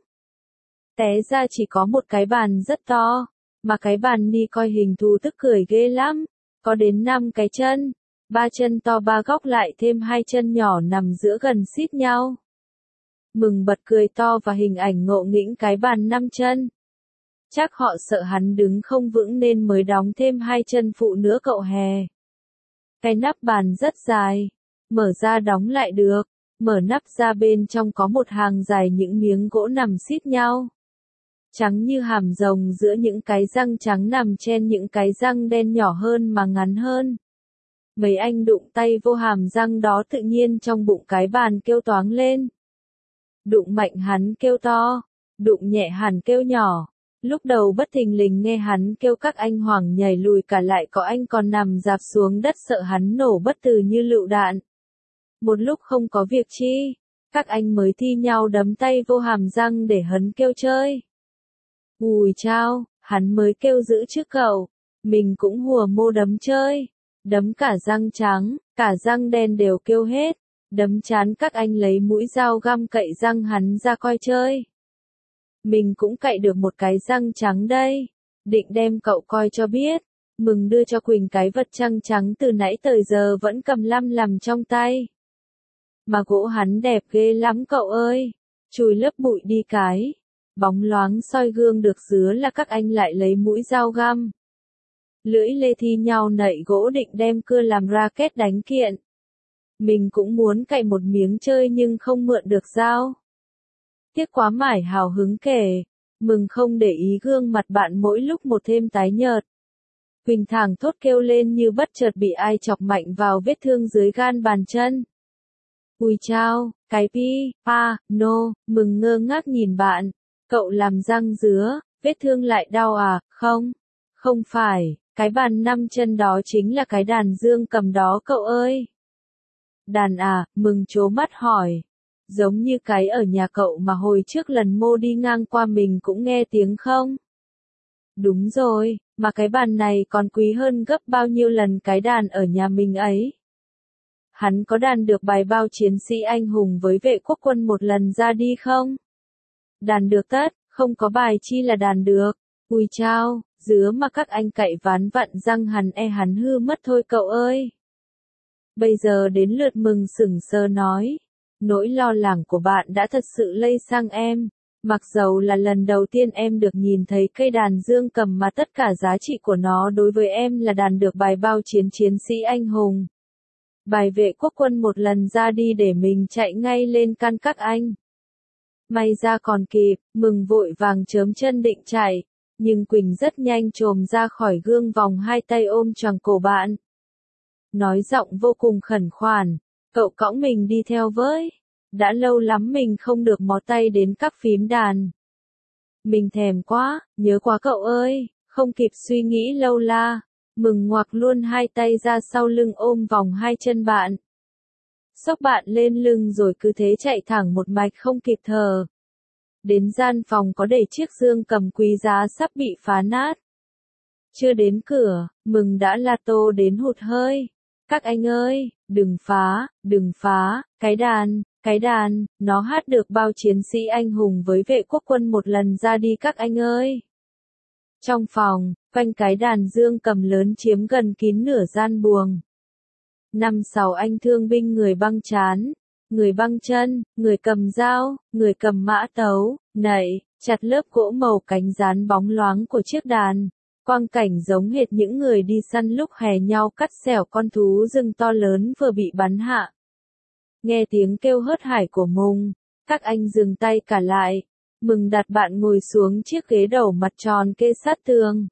Té ra chỉ có một cái bàn rất to, mà cái bàn ni coi hình thù tức cười ghê lắm, có đến năm cái chân, ba chân to ba góc lại thêm hai chân nhỏ nằm giữa gần xít nhau. Mừng bật cười to và hình ảnh ngộ nghĩnh cái bàn năm chân. Chắc họ sợ hắn đứng không vững nên mới đóng thêm hai chân phụ nữa cậu hè. Cái nắp bàn rất dài, mở ra đóng lại được, mở nắp ra bên trong có một hàng dài những miếng gỗ nằm xít nhau. Trắng như hàm rồng giữa những cái răng trắng nằm chen những cái răng đen nhỏ hơn mà ngắn hơn. Mấy anh đụng tay vô hàm răng đó tự nhiên trong bụng cái bàn kêu toáng lên. Đụng mạnh hắn kêu to, đụng nhẹ hắn kêu nhỏ. Lúc đầu bất thình lình nghe hắn kêu các anh hoảng nhảy lùi cả, lại có anh còn nằm rạp xuống đất sợ hắn nổ bất tử như lựu đạn. Một lúc không có việc chi, các anh mới thi nhau đấm tay vô hàm răng để hấn kêu chơi. Ui chao, hắn mới kêu giữ chứ cậu, mình cũng hùa mô đấm chơi, đấm cả răng trắng, cả răng đen đều kêu hết, đấm chán các anh lấy mũi dao găm cậy răng hắn ra coi chơi. Mình cũng cậy được một cái răng trắng đây, định đem cậu coi cho biết. Mừng đưa cho Quỳnh cái vật trăng trắng từ nãy tới giờ vẫn cầm lăm lằm trong tay. Mà gỗ hắn đẹp ghê lắm cậu ơi, chùi lớp bụi đi cái. Bóng loáng soi gương được Dứa là các anh lại lấy mũi dao găm. Lưỡi lê thi nhau nạy gỗ định đem cưa làm racket đánh kiện. Mình cũng muốn cậy một miếng chơi nhưng không mượn được dao. Tiếc quá mải hào hứng kể, Mừng không để ý gương mặt bạn mỗi lúc một thêm tái nhợt. Quỳnh thảng thốt kêu lên như bất chợt bị ai chọc mạnh vào vết thương dưới gan bàn chân. Ui chao, cái pi, pa, no, Mừng ngơ ngác nhìn bạn. Cậu làm răng Dứa, vết thương lại đau à? Không, không phải, cái bàn năm chân đó chính là cái đàn dương cầm đó cậu ơi. Đàn à? Mừng trố mắt hỏi. Giống như cái ở nhà cậu mà hồi trước lần mô đi ngang qua mình cũng nghe tiếng không? Đúng rồi, mà cái bàn này còn quý hơn gấp bao nhiêu lần cái đàn ở nhà mình ấy. Hắn có đàn được bài bao chiến sĩ anh hùng với vệ quốc quân một lần ra đi không? Đàn được tất, không có bài chi là đàn được. Ui chao, Dứa mà các anh cậy ván vặn răng hắn e hắn hư mất thôi cậu ơi. Bây giờ đến lượt Mừng sững sờ nói. Nỗi lo lắng của bạn đã thật sự lây sang em. Mặc dầu là lần đầu tiên em được nhìn thấy cây đàn dương cầm mà tất cả giá trị của nó đối với em là đàn được bài bao chiến chiến sĩ anh hùng. Bài vệ quốc quân một lần ra đi để mình chạy ngay lên can các anh. May ra còn kịp, Mừng vội vàng chớm chân định chạy. Nhưng Quỳnh rất nhanh chồm ra khỏi gương vòng hai tay ôm choàng cổ bạn. Nói giọng vô cùng khẩn khoản, cậu cõng mình đi theo với. Đã lâu lắm mình không được mò tay đến các phím đàn. Mình thèm quá, nhớ quá cậu ơi, không kịp suy nghĩ lâu la. Mừng ngoặc luôn hai tay ra sau lưng ôm vòng hai chân bạn. Xốc bạn lên lưng rồi cứ thế chạy thẳng một mạch không kịp thở. Đến gian phòng có để chiếc dương cầm quý giá sắp bị phá nát. Chưa đến cửa, Mừng đã la tô đến hụt hơi. Các anh ơi, đừng phá, đừng phá, cái đàn, cái đàn, nó hát được bao chiến sĩ anh hùng với vệ quốc quân một lần ra đi các anh ơi. Trong phòng, quanh cái đàn dương cầm lớn chiếm gần kín nửa gian buồng. Năm sáu anh thương binh người băng trán, người băng chân, người cầm dao, người cầm mã tấu, nạy, chặt lớp gỗ màu cánh rán bóng loáng của chiếc đàn. Quang cảnh giống hệt những người đi săn lúc hè nhau cắt xẻo con thú rừng to lớn vừa bị bắn hạ. Nghe tiếng kêu hớt hải của Mùng, các anh dừng tay cả lại. Mừng đặt bạn ngồi xuống chiếc ghế đầu mặt tròn kê sát tường.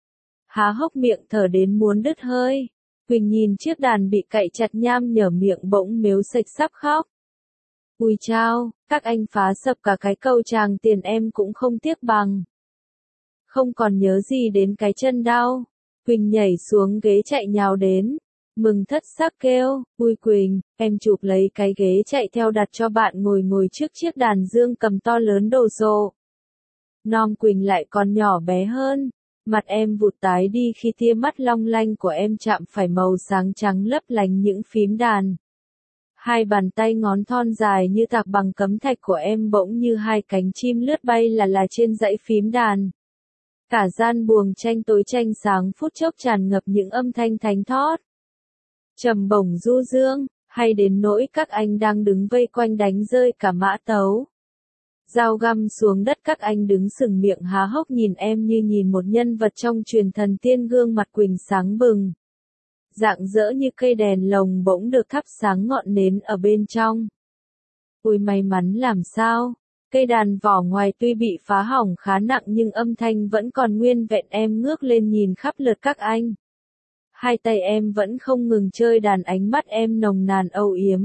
Há hốc miệng thở đến muốn đứt hơi. Quỳnh nhìn chiếc đàn bị cạy chặt nham nhở miệng bỗng mếu sạch sắp khóc. Ui chao, các anh phá sập cả cái cầu tràng tiền em cũng không tiếc bằng. Không còn nhớ gì đến cái chân đau. Quỳnh nhảy xuống ghế chạy nhào đến. Mừng thất sắc kêu, ui Quỳnh, em chụp lấy cái ghế chạy theo đặt cho bạn ngồi ngồi trước chiếc đàn dương cầm to lớn đồ sộ. Nom Quỳnh lại còn nhỏ bé hơn. Mặt em vụt tái đi khi tia mắt long lanh của em chạm phải màu sáng trắng lấp lánh những phím đàn. Hai bàn tay ngón thon dài như tạc bằng cấm thạch của em bỗng như hai cánh chim lướt bay là là trên dãy phím đàn. Cả gian buồng tranh tối tranh sáng phút chốc tràn ngập những âm thanh thánh thót. Trầm bổng du dương, hay đến nỗi các anh đang đứng vây quanh đánh rơi cả mã tấu. Dao găm xuống đất các anh đứng sừng miệng há hốc nhìn em như nhìn một nhân vật trong truyền thần tiên gương mặt Quỳnh sáng bừng. Rạng rỡ như cây đèn lồng bỗng được thắp sáng ngọn nến ở bên trong. Ôi may mắn làm sao, cây đàn vỏ ngoài tuy bị phá hỏng khá nặng nhưng âm thanh vẫn còn nguyên vẹn em ngước lên nhìn khắp lượt các anh. Hai tay em vẫn không ngừng chơi đàn ánh mắt em nồng nàn âu yếm.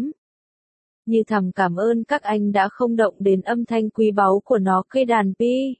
Như thầm cảm ơn các anh đã không động đến âm thanh quý báu của nó cây đàn pi.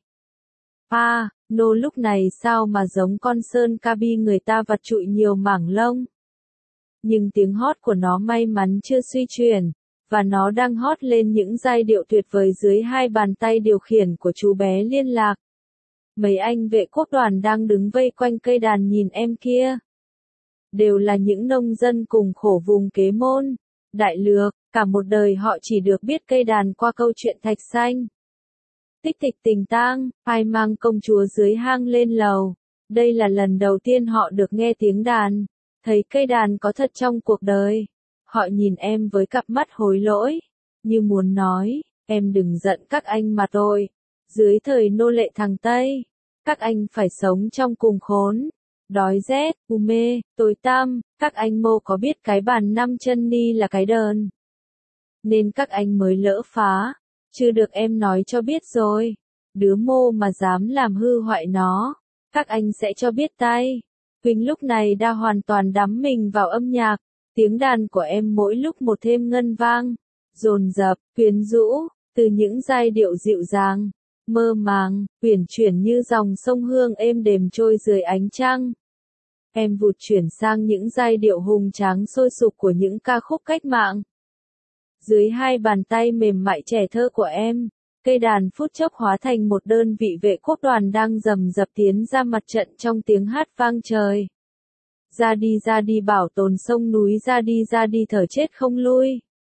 Pa, nô lúc này sao mà giống con sơn ca bi người ta vặt trụi nhiều mảng lông. Nhưng tiếng hót của nó may mắn chưa suy chuyển, và nó đang hót lên những giai điệu tuyệt vời dưới hai bàn tay điều khiển của chú bé liên lạc. Mấy anh vệ quốc đoàn đang đứng vây quanh cây đàn nhìn em kia. Đều là những nông dân cùng khổ vùng Kế Môn, Đại Lược, cả một đời họ chỉ được biết cây đàn qua câu chuyện Thạch Xanh. Tích tịch tình tang, ai mang công chúa dưới hang lên lầu. Đây là lần đầu tiên họ được nghe tiếng đàn, thấy cây đàn có thật trong cuộc đời. Họ nhìn em với cặp mắt hối lỗi, như muốn nói, em đừng giận các anh mà tôi. Dưới thời nô lệ thằng Tây, các anh phải sống trong cùng khốn, đói rét, u mê, tối tăm, các anh mô có biết cái bàn năm chân ni là cái đờn. Nên các anh mới lỡ phá, chưa được em nói cho biết rồi. Đứa mô mà dám làm hư hoại nó, các anh sẽ cho biết tay. Quỳnh lúc này đã hoàn toàn đắm mình vào âm nhạc, tiếng đàn của em mỗi lúc một thêm ngân vang, dồn dập, quyến rũ, từ những giai điệu dịu dàng, mơ màng, uyển chuyển như dòng sông Hương êm đềm trôi dưới ánh trăng. Em vụt chuyển sang những giai điệu hùng tráng sôi sục của những ca khúc cách mạng. Dưới hai bàn tay mềm mại trẻ thơ của em, cây đàn phút chốc hóa thành một đơn vị vệ quốc đoàn đang rầm rập tiến ra mặt trận trong tiếng hát vang trời. Ra đi ra đi bảo tồn sông núi, ra đi ra đi thở chết không lui.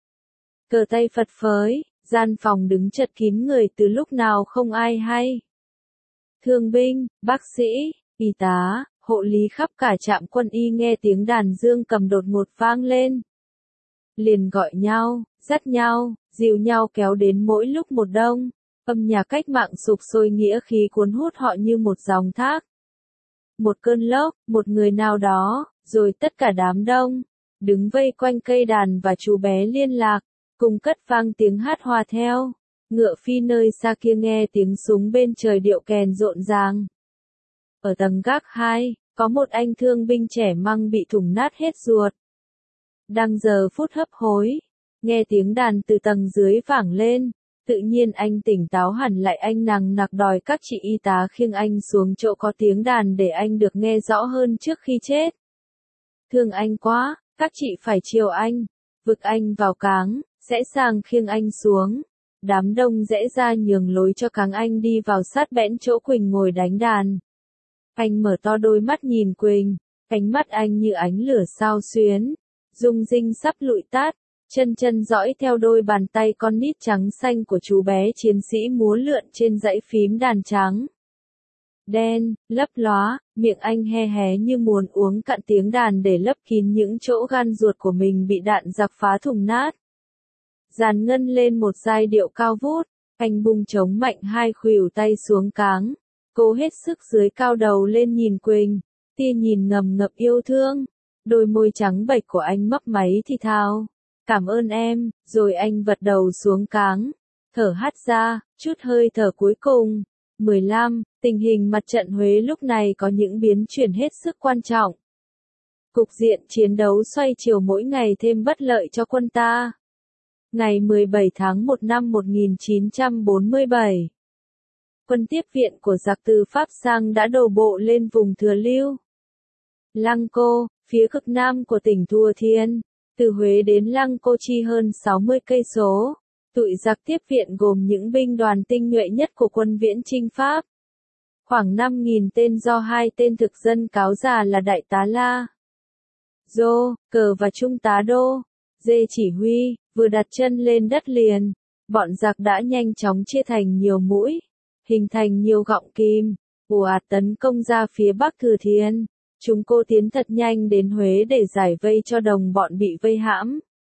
Cờ tay phật phới, gian phòng đứng chật kín người từ lúc nào không ai hay. Thương binh, bác sĩ, y tá, hộ lý khắp cả trạm quân y nghe tiếng đàn dương cầm đột ngột vang lên. liền gọi nhau, dắt nhau, dìu nhau kéo đến mỗi lúc một đông. Âm nhạc cách mạng sục sôi nghĩa khí cuốn hút họ như một dòng thác. Một cơn lốc, một người nào đó, rồi tất cả đám đông, đứng vây quanh cây đàn và chú bé liên lạc, cùng cất vang tiếng hát hòa theo. Ngựa phi nơi xa kia nghe tiếng súng bên trời điệu kèn rộn ràng. Ở tầng gác hai, có một anh thương binh trẻ măng bị thủng nát hết ruột. Đang giờ phút hấp hối, nghe tiếng đàn từ tầng dưới vảng lên, tự nhiên anh tỉnh táo hẳn lại, anh nằng nặc đòi các chị y tá khiêng anh xuống chỗ có tiếng đàn để anh được nghe rõ hơn trước khi chết. Thương anh quá, các chị phải chiều anh, vực anh vào cáng, dễ dàng khiêng anh xuống. Đám đông dễ ra nhường lối cho Cáng Anh đi vào sát bẽn chỗ Quỳnh ngồi đánh đàn. Anh mở to đôi mắt nhìn Quỳnh, ánh mắt anh như ánh lửa sao xuyến, rung rinh sắp lụi tát, chân chân dõi theo đôi bàn tay con nít trắng xanh của chú bé chiến sĩ múa lượn trên dãy phím đàn trắng. Đen, lấp lóa, miệng anh he hé như muốn uống cạn tiếng đàn để lấp kín những chỗ gan ruột của mình bị đạn giặc phá thủng nát. Dàn ngân lên một giai điệu cao vút, anh bung trống mạnh hai khuỷu tay xuống cáng, cố hết sức dưới cao đầu lên nhìn Quỳnh, tia nhìn ngầm ngập yêu thương, đôi môi trắng bệch của anh mấp máy thì thào, cảm ơn em, rồi anh vật đầu xuống cáng, thở hắt ra, chút hơi thở cuối cùng. mười lăm, tình hình mặt trận Huế lúc này có những biến chuyển hết sức quan trọng. Cục diện chiến đấu xoay chiều mỗi ngày thêm bất lợi cho quân ta. Ngày mười bảy tháng một năm một nghìn chín trăm bốn mươi bảy, quân tiếp viện của giặc từ Pháp sang đã đổ bộ lên vùng Thừa Lưu, Lăng Cô, phía cực nam của tỉnh Thùa Thiên. Từ Huế đến Lăng Cô chi hơn sáu mươi cây số. Tụi giặc tiếp viện gồm những binh đoàn tinh nhuệ nhất của quân viễn chinh Pháp. Khoảng năm nghìn tên do hai tên thực dân cáo già là Đại tá La Dô, Cờ và Trung tá Đô, Dê chỉ huy, vừa đặt chân lên đất liền. Bọn giặc đã nhanh chóng chia thành nhiều mũi, hình thành nhiều gọng kìm, ồ ạt tấn công ra phía Bắc Thừa Thiên. Chúng cô tiến thật nhanh đến Huế để giải vây cho đồng bọn bị vây hãm.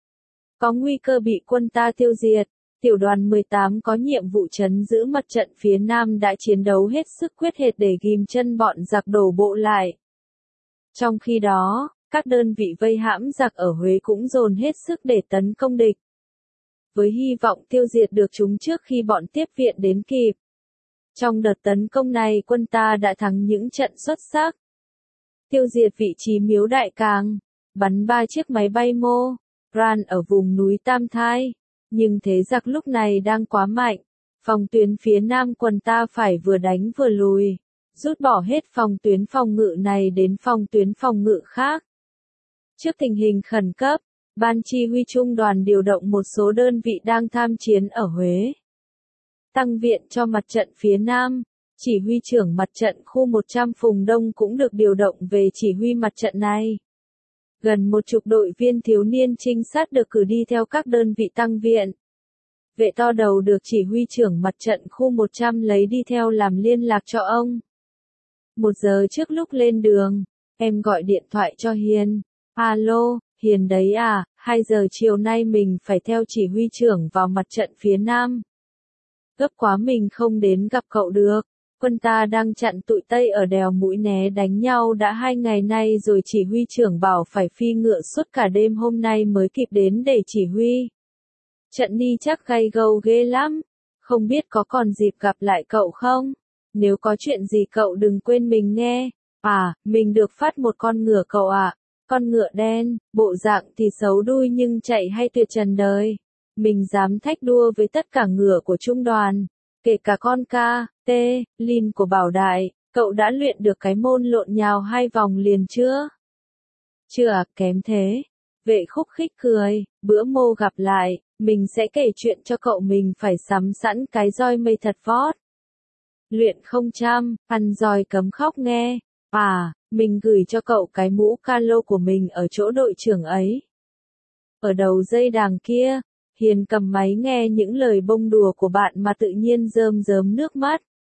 Có nguy cơ bị quân ta tiêu diệt, tiểu đoàn mười tám có nhiệm vụ trấn giữ mặt trận phía Nam đã chiến đấu hết sức quyết liệt để ghim chân bọn giặc đổ bộ lại. Trong khi đó, các đơn vị vây hãm giặc ở Huế cũng dồn hết sức để tấn công địch, với hy vọng tiêu diệt được chúng trước khi bọn tiếp viện đến kịp. Trong đợt tấn công này quân ta đã thắng những trận xuất sắc, tiêu diệt vị trí Miếu Đại Càng, bắn ba chiếc máy bay mô Ran ở vùng núi Tam Thai. Nhưng thế giặc lúc này đang quá mạnh, phòng tuyến phía Nam quân ta phải vừa đánh vừa lùi, rút bỏ hết phòng tuyến phòng ngự này đến phòng tuyến phòng ngự khác. Trước tình hình khẩn cấp, Ban Chỉ huy Trung đoàn điều động một số đơn vị đang tham chiến ở Huế, tăng viện cho mặt trận phía Nam. Chỉ huy trưởng mặt trận khu một trăm Phùng Đông cũng được điều động về chỉ huy mặt trận này. Gần một chục đội viên thiếu niên trinh sát được cử đi theo các đơn vị tăng viện. Vệ to đầu được chỉ huy trưởng mặt trận khu một trăm lấy đi theo làm liên lạc cho ông. Một giờ trước lúc lên đường, em gọi điện thoại cho Hiền. Alo, Hiền đấy à, hai giờ chiều nay mình phải theo chỉ huy trưởng vào mặt trận phía Nam. Gấp quá mình không đến gặp cậu được. Quân ta đang chặn tụi Tây ở đèo Mũi Né đánh nhau đã hai ngày nay rồi, chỉ huy trưởng bảo phải phi ngựa suốt cả đêm hôm nay mới kịp đến để chỉ huy. Trận đi chắc gay gâu ghê lắm, không biết có còn dịp gặp lại cậu không? Nếu có chuyện gì cậu đừng quên mình nghe. À, mình được phát một con ngựa cậu ạ. À. Con ngựa đen, bộ dạng thì xấu đuôi nhưng chạy hay tuyệt trần đời. Mình dám thách đua với tất cả ngựa của trung đoàn. Kể cả con ca, tê, Lin của Bảo Đại, cậu đã luyện được cái môn lộn nhào hai vòng liền chưa? Chưa à, kém thế. Vệ khúc khích cười, bữa mô gặp lại, mình sẽ kể chuyện cho cậu, mình phải sắm sẵn cái roi mây thật vót. Luyện không chăm, ăn roi cấm khóc nghe. À, mình gửi cho cậu cái mũ calo của mình ở chỗ đội trưởng ấy. Ở đầu dây đàng kia. Hiền cầm máy nghe những lời bông đùa của bạn mà tự nhiên rơm rớm nước mắt.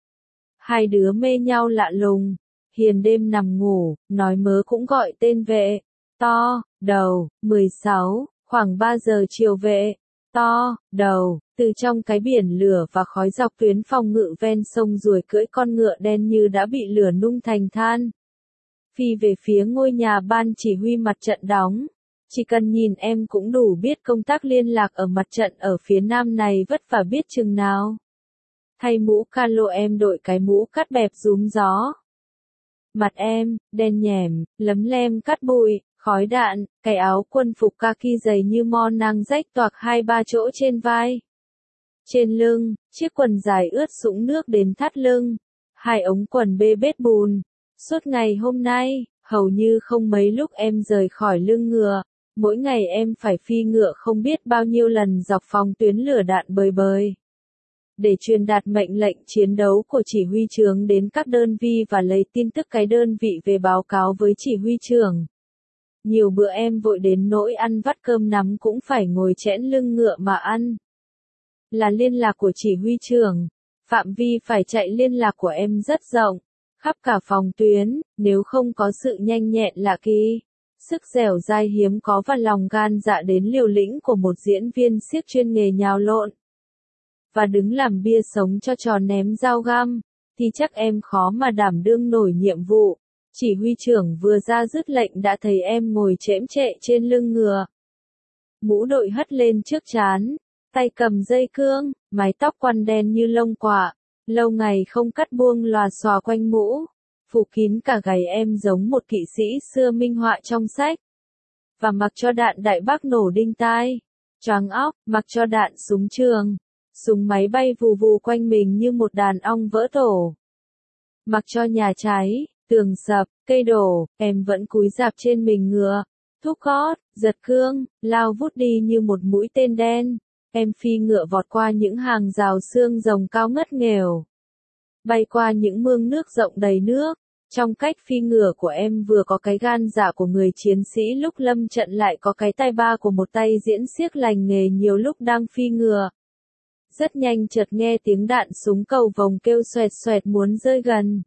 Hai đứa mê nhau lạ lùng. Hiền đêm nằm ngủ, nói mớ cũng gọi tên vệ. To, đầu, mười sáu, Khoảng ba giờ chiều vệ, to, đầu, từ trong cái biển lửa và khói dọc tuyến phòng ngự ven sông ruồi cưỡi con ngựa đen như đã bị lửa nung thành than. Phi về phía ngôi nhà ban chỉ huy mặt trận đóng. Chỉ cần nhìn em cũng đủ biết công tác liên lạc ở mặt trận ở phía nam này vất vả biết chừng nào. Thay mũ calo em đội cái mũ cắt bẹp rúm gió. Mặt em, đen nhẻm, lấm lem cắt bụi, khói đạn, cái áo quân phục kaki dày như mo nang rách toạc hai ba chỗ trên vai. Trên lưng, chiếc quần dài ướt sũng nước đến thắt lưng. Hai ống quần bê bết bùn. Suốt ngày hôm nay, hầu như không mấy lúc em rời khỏi lưng ngựa. Mỗi ngày em phải phi ngựa không biết bao nhiêu lần dọc phòng tuyến lửa đạn bời bời. Để truyền đạt mệnh lệnh chiến đấu của chỉ huy trưởng đến các đơn vị và lấy tin tức cái đơn vị về báo cáo với chỉ huy trưởng. Nhiều bữa em vội đến nỗi ăn vắt cơm nắm cũng phải ngồi chẽn lưng ngựa mà ăn. Là liên lạc của chỉ huy trưởng, phạm vi phải chạy liên lạc của em rất rộng, khắp cả phòng tuyến, nếu không có sự nhanh nhẹn lạ kỳ, sức dẻo dai hiếm có và lòng gan dạ đến liều lĩnh của một diễn viên xiếc chuyên nghề nhào lộn, và đứng làm bia sống cho trò ném dao găm, thì chắc em khó mà đảm đương nổi nhiệm vụ. Chỉ huy trưởng vừa ra dứt lệnh đã thấy em ngồi chễm chệ trên lưng ngựa. Mũ đội hất lên trước trán, tay cầm dây cương, mái tóc quăn đen như lông quạ, lâu ngày không cắt buông lòa xòa quanh mũ, phủ kín cả gáy em giống một kỵ sĩ xưa minh họa trong sách. Và mặc cho đạn đại bác nổ đinh tai, choáng óc, mặc cho đạn súng trường, súng máy bay vù vù quanh mình như một đàn ong vỡ tổ. Mặc cho nhà cháy, tường sập, cây đổ, em vẫn cúi rạp trên mình ngựa, thúc gót, giật cương, lao vút đi như một mũi tên đen. Em phi ngựa vọt qua những hàng rào xương rồng cao ngất nghèo, bay qua những mương nước rộng đầy nước. Trong cách phi ngựa của em vừa có cái gan dạ của người chiến sĩ lúc lâm trận lại có cái tai ba của một tay diễn xiếc lành nghề nhiều lúc đang phi ngựa. Rất nhanh chợt nghe tiếng đạn súng cầu vồng kêu xoẹt xoẹt muốn rơi gần.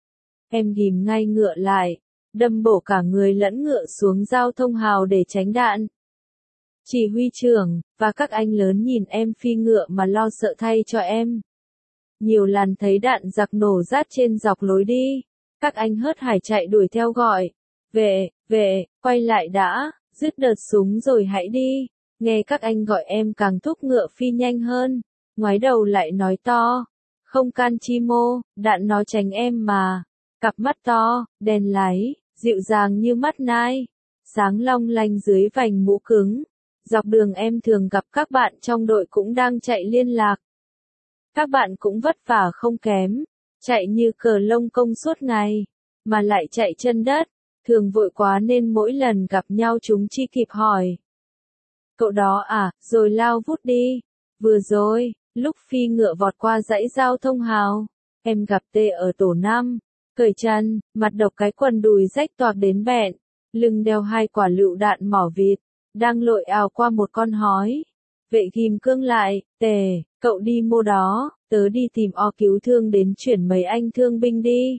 Em ghìm ngay ngựa lại, đâm bổ cả người lẫn ngựa xuống giao thông hào để tránh đạn. Chỉ huy trưởng, và các anh lớn nhìn em phi ngựa mà lo sợ thay cho em. Nhiều lần thấy đạn giặc nổ rát trên dọc lối đi, các anh hớt hải chạy đuổi theo gọi. Vệ, vệ, quay lại đã, dứt đợt súng rồi hãy đi. Nghe các anh gọi em càng thúc ngựa phi nhanh hơn, ngoái đầu lại nói to. Không can chi mô, đạn nó tránh em mà. Cặp mắt to, đen láy, dịu dàng như mắt nai, sáng long lanh dưới vành mũ cứng. Dọc đường em thường gặp các bạn trong đội cũng đang chạy liên lạc. Các bạn cũng vất vả không kém, chạy như cờ lông công suốt ngày, mà lại chạy chân đất, thường vội quá nên mỗi lần gặp nhau chúng chi kịp hỏi. Cậu đó à, rồi lao vút đi. Vừa rồi, lúc phi ngựa vọt qua dãy giao thông hào, em gặp Tê ở tổ năm, cởi chân, mặt độc cái quần đùi rách toạc đến bẹn, lưng đeo hai quả lựu đạn mỏ vịt, đang lội ào qua một con hói. Vệ ghim cương lại, Tề, cậu đi mô đó, tớ đi tìm o cứu thương đến chuyển mấy anh thương binh đi.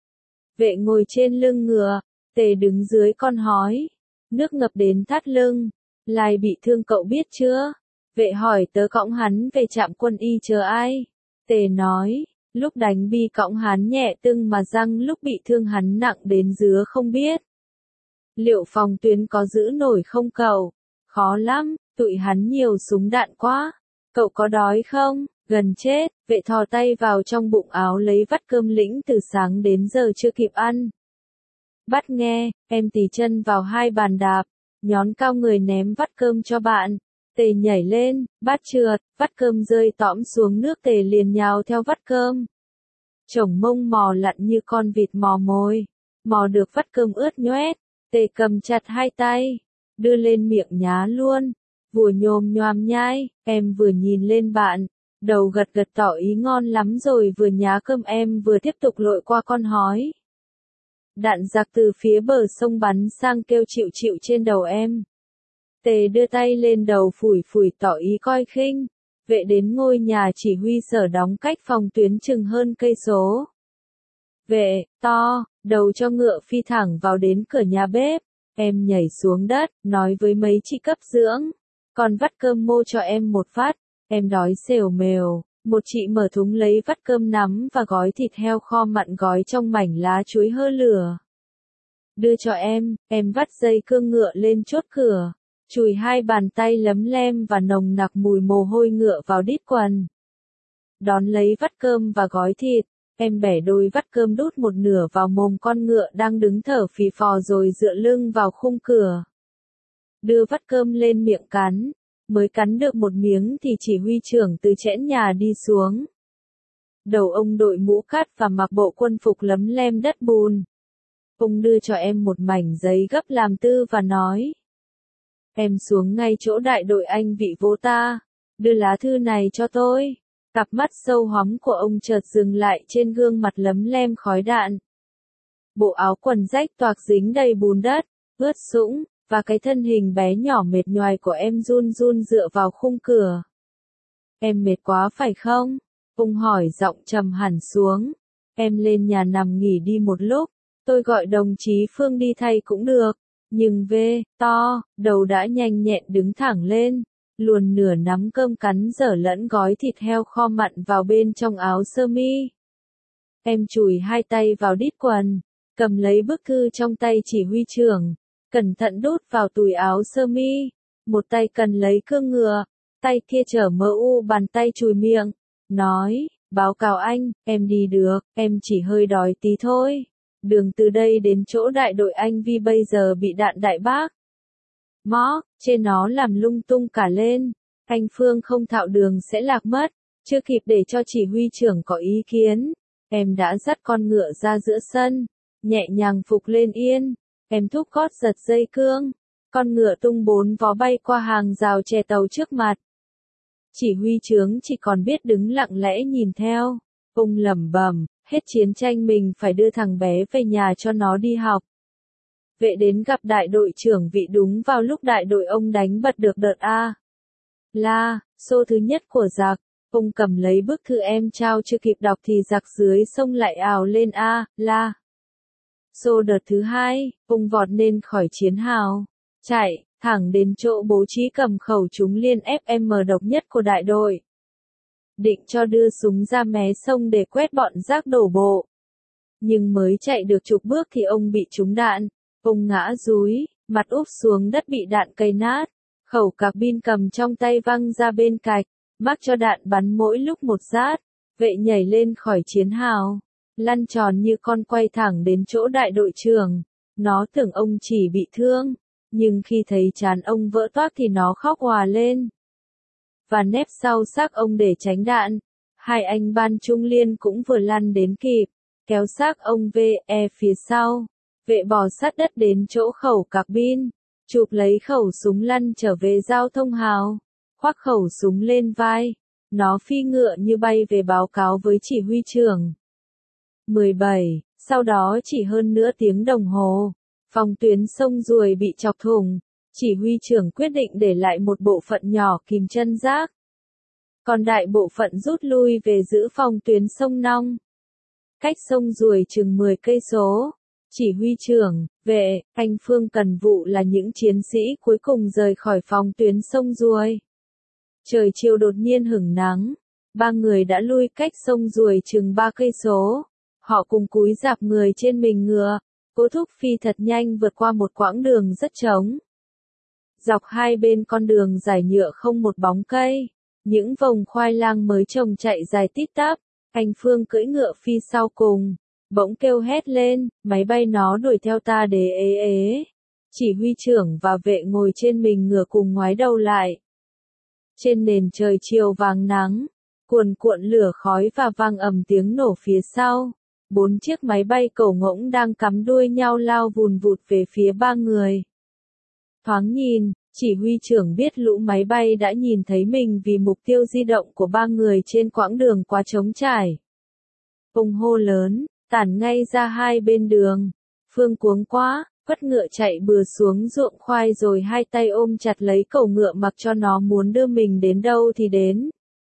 Vệ ngồi trên lưng ngựa, Tề đứng dưới con hói, nước ngập đến thắt lưng. Lai bị thương cậu biết chưa? Vệ hỏi tớ cõng hắn về trạm quân y chờ ai? Tề nói, lúc đánh bi cõng hắn nhẹ tưng mà răng lúc bị thương hắn nặng đến dứa không biết. Liệu phòng tuyến có giữ nổi không cậu? Khó lắm, tụi hắn nhiều súng đạn quá. Cậu có đói không? Gần chết, vệ thò tay vào trong bụng áo lấy vắt cơm lĩnh từ sáng đến giờ chưa kịp ăn. Bắt nghe, em tì chân vào hai bàn đạp, nhón cao người ném vắt cơm cho bạn. Tề nhảy lên, bát trượt, vắt cơm rơi tõm xuống nước Tề liền nhào theo vắt cơm. Chổng mông mò lặn như con vịt mò mồi, mò được vắt cơm ướt nhoét, Tề cầm chặt hai tay, đưa lên miệng nhá luôn, vừa nhồm nhoàm nhai, em vừa nhìn lên bạn, đầu gật gật tỏ ý ngon lắm rồi vừa nhá cơm em vừa tiếp tục lội qua con hói. Đạn giặc từ phía bờ sông bắn sang kêu chịu chịu trên đầu em. Tề đưa tay lên đầu phủi phủi tỏ ý coi khinh. Vệ đến ngôi nhà chỉ huy sở đóng cách phòng tuyến chừng hơn cây số. Vệ, to, đầu cho ngựa phi thẳng vào đến cửa nhà bếp. Em nhảy xuống đất, nói với mấy chị cấp dưỡng. Con vắt cơm mô cho em một phát, em đói xều mều. Một chị mở thúng lấy vắt cơm nắm và gói thịt heo kho mặn gói trong mảnh lá chuối hơ lửa. Đưa cho em, em vắt dây cương ngựa lên chốt cửa. Chùi hai bàn tay lấm lem và nồng nặc mùi mồ hôi ngựa vào đít quần. Đón lấy vắt cơm và gói thịt, em bẻ đôi vắt cơm đút một nửa vào mồm con ngựa đang đứng thở phì phò rồi dựa lưng vào khung cửa. Đưa vắt cơm lên miệng cắn, mới cắn được một miếng thì chỉ huy trưởng từ chẽn nhà đi xuống. Đầu ông đội mũ cát và mặc bộ quân phục lấm lem đất bùn. Ông đưa cho em một mảnh giấy gấp làm tư và nói. Em xuống ngay chỗ đại đội anh vị vô ta, đưa lá thư này cho tôi. Cặp mắt sâu hoắm của ông chợt dừng lại trên gương mặt lấm lem khói đạn. Bộ áo quần rách toạc dính đầy bùn đất, ướt sũng, và cái thân hình bé nhỏ mệt nhoài của em run run dựa vào khung cửa. Em mệt quá phải không? Ông hỏi giọng trầm hẳn xuống. Em lên nhà nằm nghỉ đi một lúc, tôi gọi đồng chí Phương đi thay cũng được. Nhưng vê, to, đầu đã nhanh nhẹn đứng thẳng lên, luồn nửa nắm cơm cắn dở lẫn gói thịt heo kho mặn vào bên trong áo sơ mi. Em chùi hai tay vào đít quần, cầm lấy bức thư trong tay chỉ huy trưởng, cẩn thận đút vào túi áo sơ mi, một tay cần lấy cương ngựa, tay kia chở mơ u bàn tay chùi miệng, nói, báo cáo anh, em đi được, em chỉ hơi đói tí thôi. Đường từ đây đến chỗ đại đội anh Vi bây giờ bị đạn đại bác. Mó, trên nó làm lung tung cả lên. Anh Phương không thạo đường sẽ lạc mất. Chưa kịp để cho chỉ huy trưởng có ý kiến. Em đã dắt con ngựa ra giữa sân. Nhẹ nhàng phục lên yên. Em thúc gót giật dây cương. Con ngựa tung bốn vó bay qua hàng rào chè tàu trước mặt. Chỉ huy trưởng chỉ còn biết đứng lặng lẽ nhìn theo. Ông lẩm bẩm. Hết chiến tranh mình phải đưa thằng bé về nhà cho nó đi học. Vệ đến gặp đại đội trưởng Vị đúng vào lúc đại đội ông đánh bật được đợt A. La, xô thứ nhất của giặc. Ông cầm lấy bức thư em trao chưa kịp đọc thì giặc dưới sông lại ào lên A, La. Xô đợt thứ hai, ông vọt lên khỏi chiến hào. Chạy, thẳng đến chỗ bố trí cầm khẩu súng liên ép em độc nhất của đại đội. Định cho đưa súng ra mé sông để quét bọn rác đổ bộ. Nhưng mới chạy được chục bước thì ông bị trúng đạn, ông ngã dúi, mặt úp xuống đất bị đạn cày nát, khẩu carbin cầm trong tay văng ra bên cạnh, mắc cho đạn bắn mỗi lúc một rát, vệ nhảy lên khỏi chiến hào, lăn tròn như con quay thẳng đến chỗ đại đội trưởng, nó tưởng ông chỉ bị thương, nhưng khi thấy trán ông vỡ toác thì nó khóc òa lên. Và nép sau xác ông để tránh đạn. Hai anh ban trung liên cũng vừa lăn đến kịp, kéo xác ông về phía sau. Vệ bò sát đất đến chỗ khẩu carbin, chụp lấy khẩu súng lăn trở về giao thông hào, khoác khẩu súng lên vai. Nó phi ngựa như bay về báo cáo với chỉ huy trưởng. mười bảy, sau đó chỉ hơn nửa tiếng đồng hồ, phòng tuyến sông Ruồi bị chọc thủng. Chỉ huy trưởng quyết định để lại một bộ phận nhỏ kìm chân rác. Còn đại bộ phận rút lui về giữ phòng tuyến sông Nong. Cách sông Ruồi chừng mười cây số. Chỉ huy trưởng, vệ, anh Phương Cần Vụ là những chiến sĩ cuối cùng rời khỏi phòng tuyến sông Ruồi. Trời chiều đột nhiên hửng nắng. Ba người đã lui cách sông Ruồi chừng ba cây số. Họ cùng cúi rạp người trên mình ngựa, cố thúc phi thật nhanh vượt qua một quãng đường rất trống. Dọc hai bên con đường dài nhựa không một bóng cây, những vòng khoai lang mới trồng chạy dài tít tắp, anh Phương cưỡi ngựa phi sau cùng, bỗng kêu hét lên, máy bay nó đuổi theo ta đế ế ế. Chỉ huy trưởng và vệ ngồi trên mình ngựa cùng ngoái đầu lại. Trên nền trời chiều vàng nắng, cuồn cuộn lửa khói và vang ầm tiếng nổ phía sau, bốn chiếc máy bay cẩu ngỗng đang cắm đuôi nhau lao vùn vụt về phía ba người. Thoáng nhìn, chỉ huy trưởng biết lũ máy bay đã nhìn thấy mình vì mục tiêu di động của ba người trên quãng đường quá trống trải. Ông hô lớn, tản ngay ra hai bên đường. Phương cuống quá, quất ngựa chạy bừa xuống ruộng khoai rồi hai tay ôm chặt lấy cẩu ngựa mặc cho nó muốn đưa mình đến đâu thì đến.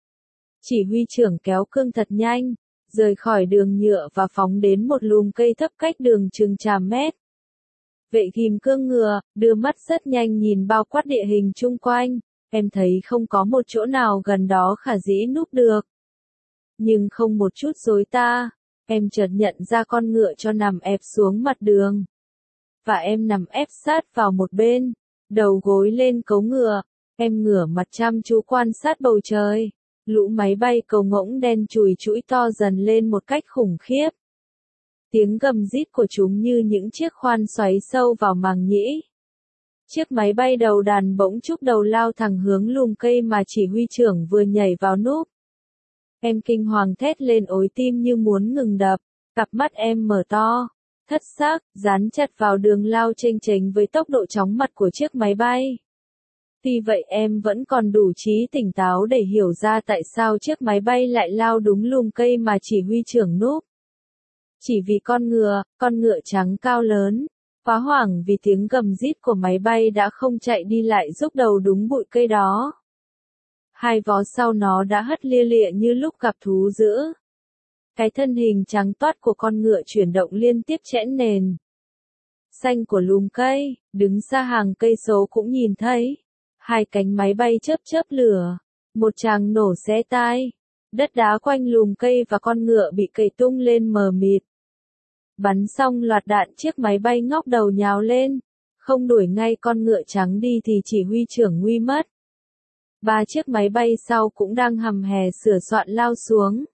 Chỉ huy trưởng kéo cương thật nhanh, rời khỏi đường nhựa và phóng đến một lùm cây thấp cách đường chừng trăm mét. Vệ ghim cương ngựa, đưa mắt rất nhanh nhìn bao quát địa hình chung quanh, em thấy không có một chỗ nào gần đó khả dĩ núp được. Nhưng không một chút dối ta, em chợt nhận ra con ngựa cho nằm ép xuống mặt đường. Và em nằm ép sát vào một bên, đầu gối lên cấu ngựa, em ngửa mặt chăm chú quan sát bầu trời. Lũ máy bay cầu ngỗng đen chùi chũi to dần lên một cách khủng khiếp. Tiếng gầm rít của chúng như những chiếc khoan xoáy sâu vào màng nhĩ. Chiếc máy bay đầu đàn bỗng chúc đầu lao thẳng hướng lùm cây mà chỉ huy trưởng vừa nhảy vào núp. Em kinh hoàng thét lên ối tim như muốn ngừng đập, cặp mắt em mở to, thất xác, dán chặt vào đường lao chênh chênh với tốc độ chóng mặt của chiếc máy bay. Tuy vậy em vẫn còn đủ trí tỉnh táo để hiểu ra tại sao chiếc máy bay lại lao đúng lùm cây mà chỉ huy trưởng núp. Chỉ vì con ngựa, con ngựa trắng cao lớn, phá hoảng vì tiếng gầm rít của máy bay đã không chạy đi lại rúc đầu đúng bụi cây đó. Hai vó sau nó đã hất lia lịa như lúc gặp thú dữ. Cái thân hình trắng toát của con ngựa chuyển động liên tiếp chẽn nền xanh của lùm cây, đứng xa hàng cây số cũng nhìn thấy. Hai cánh máy bay chớp chớp lửa, một tràng nổ xé tai. Đất đá quanh lùm cây và con ngựa bị cày tung lên mờ mịt. Bắn xong loạt đạn chiếc máy bay ngóc đầu nhào lên, không đuổi ngay con ngựa trắng đi thì chỉ huy trưởng nguy mất. Ba chiếc máy bay sau cũng đang hầm hè sửa soạn lao xuống.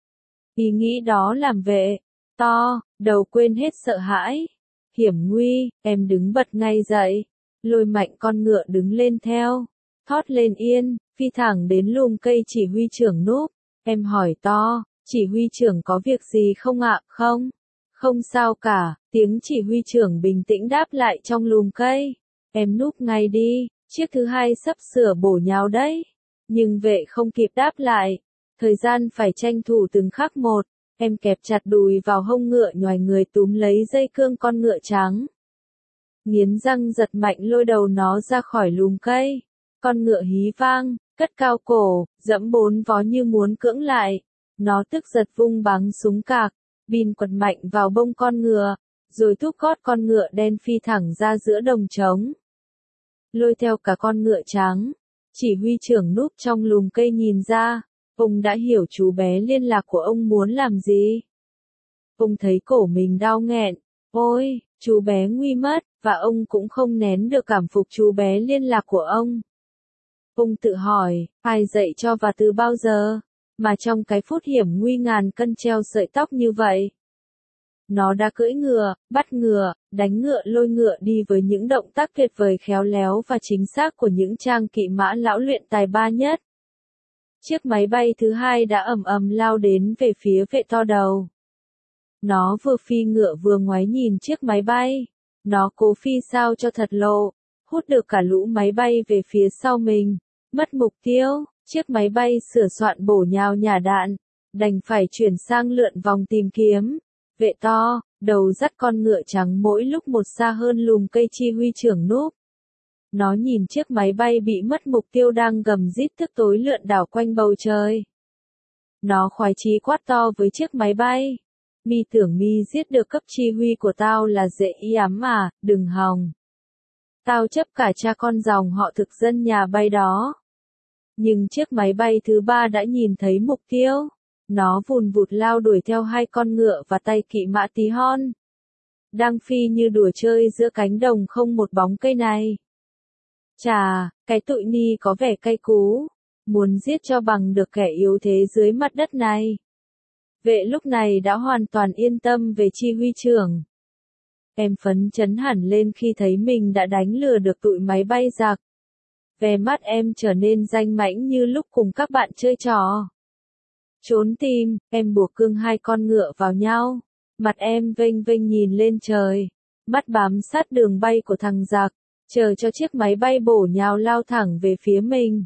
Ý nghĩ đó làm vệ, to, đầu quên hết sợ hãi. Hiểm nguy, em đứng bật ngay dậy, lôi mạnh con ngựa đứng lên theo, thót lên yên, phi thẳng đến lùm cây chỉ huy trưởng núp. Em hỏi to, chỉ huy trưởng có việc gì không ạ? Không, không sao cả, tiếng chỉ huy trưởng bình tĩnh đáp lại trong lùm cây. Em núp ngay đi, chiếc thứ hai sắp sửa bổ nhào đấy. Nhưng vệ không kịp đáp lại, thời gian phải tranh thủ từng khắc một. Em kẹp chặt đùi vào hông ngựa nhoài người túm lấy dây cương con ngựa trắng. Nghiến răng giật mạnh lôi đầu nó ra khỏi lùm cây. Con ngựa hí vang, cất cao cổ, dẫm bốn vó như muốn cưỡng lại. Nó tức giật vung bắn súng cạc, bin quật mạnh vào bông con ngựa, rồi thúc gót con ngựa đen phi thẳng ra giữa đồng trống. Lôi theo cả con ngựa trắng, chỉ huy trưởng núp trong lùm cây nhìn ra, ông đã hiểu chú bé liên lạc của ông muốn làm gì. Ông thấy cổ mình đau nghẹn, ôi, chú bé nguy mất, và ông cũng không nén được cảm phục chú bé liên lạc của ông. Ông tự hỏi, ai dạy cho và từ bao giờ, mà trong cái phút hiểm nguy ngàn cân treo sợi tóc như vậy. Nó đã cưỡi ngựa, bắt ngựa, đánh ngựa lôi ngựa đi với những động tác tuyệt vời khéo léo và chính xác của những trang kỵ mã lão luyện tài ba nhất. Chiếc máy bay thứ hai đã ầm ầm lao đến về phía vệ to đầu. Nó vừa phi ngựa vừa ngoái nhìn chiếc máy bay. Nó cố phi sao cho thật lộ, hút được cả lũ máy bay về phía sau mình. Mất mục tiêu, chiếc máy bay sửa soạn bổ nhào nhả đạn, đành phải chuyển sang lượn vòng tìm kiếm. Vệ to, đầu dắt con ngựa trắng mỗi lúc một xa hơn lùm cây chi huy trưởng núp. Nó nhìn chiếc máy bay bị mất mục tiêu đang gầm rít tức tối lượn đảo quanh bầu trời. Nó khoái chí quát to với chiếc máy bay. Mi tưởng mi giết được cấp chi huy của tao là dễ ý ắm à, đừng hòng. Tao chấp cả cha con dòng họ thực dân nhà bay đó. Nhưng chiếc máy bay thứ ba đã nhìn thấy mục tiêu. Nó vùn vụt lao đuổi theo hai con ngựa và tay kỵ mã tí hon. Đang phi như đùa chơi giữa cánh đồng không một bóng cây này. Chà, cái tụi ni có vẻ cay cú. Muốn giết cho bằng được kẻ yếu thế dưới mặt đất này. Vệ lúc này đã hoàn toàn yên tâm về chi huy trưởng. Em phấn chấn hẳn lên khi thấy mình đã đánh lừa được tụi máy bay giặc. Vẻ mắt em trở nên danh mãnh như lúc cùng các bạn chơi trò. Trốn tìm, em buộc cương hai con ngựa vào nhau. Mặt em vênh vênh nhìn lên trời. Mắt bám sát đường bay của thằng giặc, chờ cho chiếc máy bay bổ nhào lao thẳng về phía mình.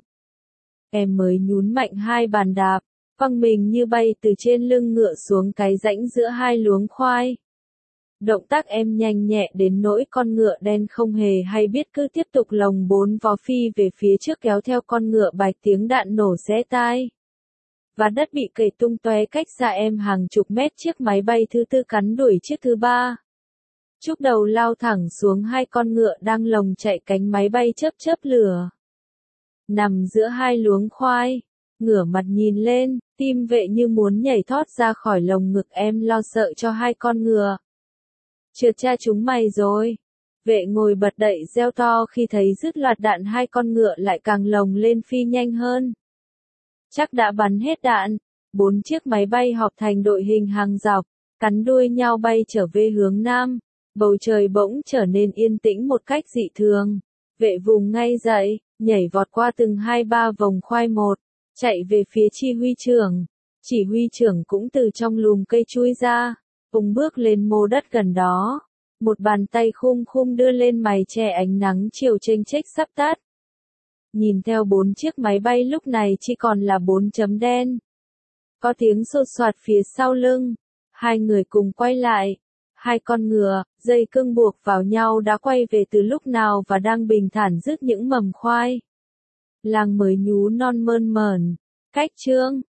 Em mới nhún mạnh hai bàn đạp, văng mình như bay từ trên lưng ngựa xuống cái rãnh giữa hai luống khoai. Động tác em nhanh nhẹ đến nỗi con ngựa đen không hề hay biết cứ tiếp tục lồng bốn vó phi về phía trước kéo theo con ngựa bạch tiếng đạn nổ xé tai. Và đất bị cày tung tóe cách xa em hàng chục mét chiếc máy bay thứ tư cắn đuổi chiếc thứ ba. Trúc đầu lao thẳng xuống hai con ngựa đang lồng chạy cánh máy bay chớp chớp lửa. Nằm giữa hai luống khoai, ngửa mặt nhìn lên, tim vệ như muốn nhảy thoát ra khỏi lồng ngực em lo sợ cho hai con ngựa. Trượt cha chúng mày rồi. Vệ ngồi bật đậy reo to khi thấy dứt loạt đạn hai con ngựa lại càng lồng lên phi nhanh hơn. Chắc đã bắn hết đạn. Bốn chiếc máy bay họp thành đội hình hàng dọc, cắn đuôi nhau bay trở về hướng nam. Bầu trời bỗng trở nên yên tĩnh một cách dị thường. Vệ vùng ngay dậy, nhảy vọt qua từng hai ba vòng khoai một, chạy về phía chỉ huy trưởng. Chỉ huy trưởng cũng từ trong lùm cây chui ra, vùng bước lên mô đất gần đó. Một bàn tay khum khum đưa lên mày che ánh nắng chiều chênh chếch sắp tắt. Nhìn theo bốn chiếc máy bay lúc này chỉ còn là bốn chấm đen. Có tiếng sột soạt phía sau lưng. Hai người cùng quay lại. Hai con ngựa, dây cương buộc vào nhau đã quay về từ lúc nào và đang bình thản rước những mầm khoai. Làng mới nhú non mơn mởn. Cách chương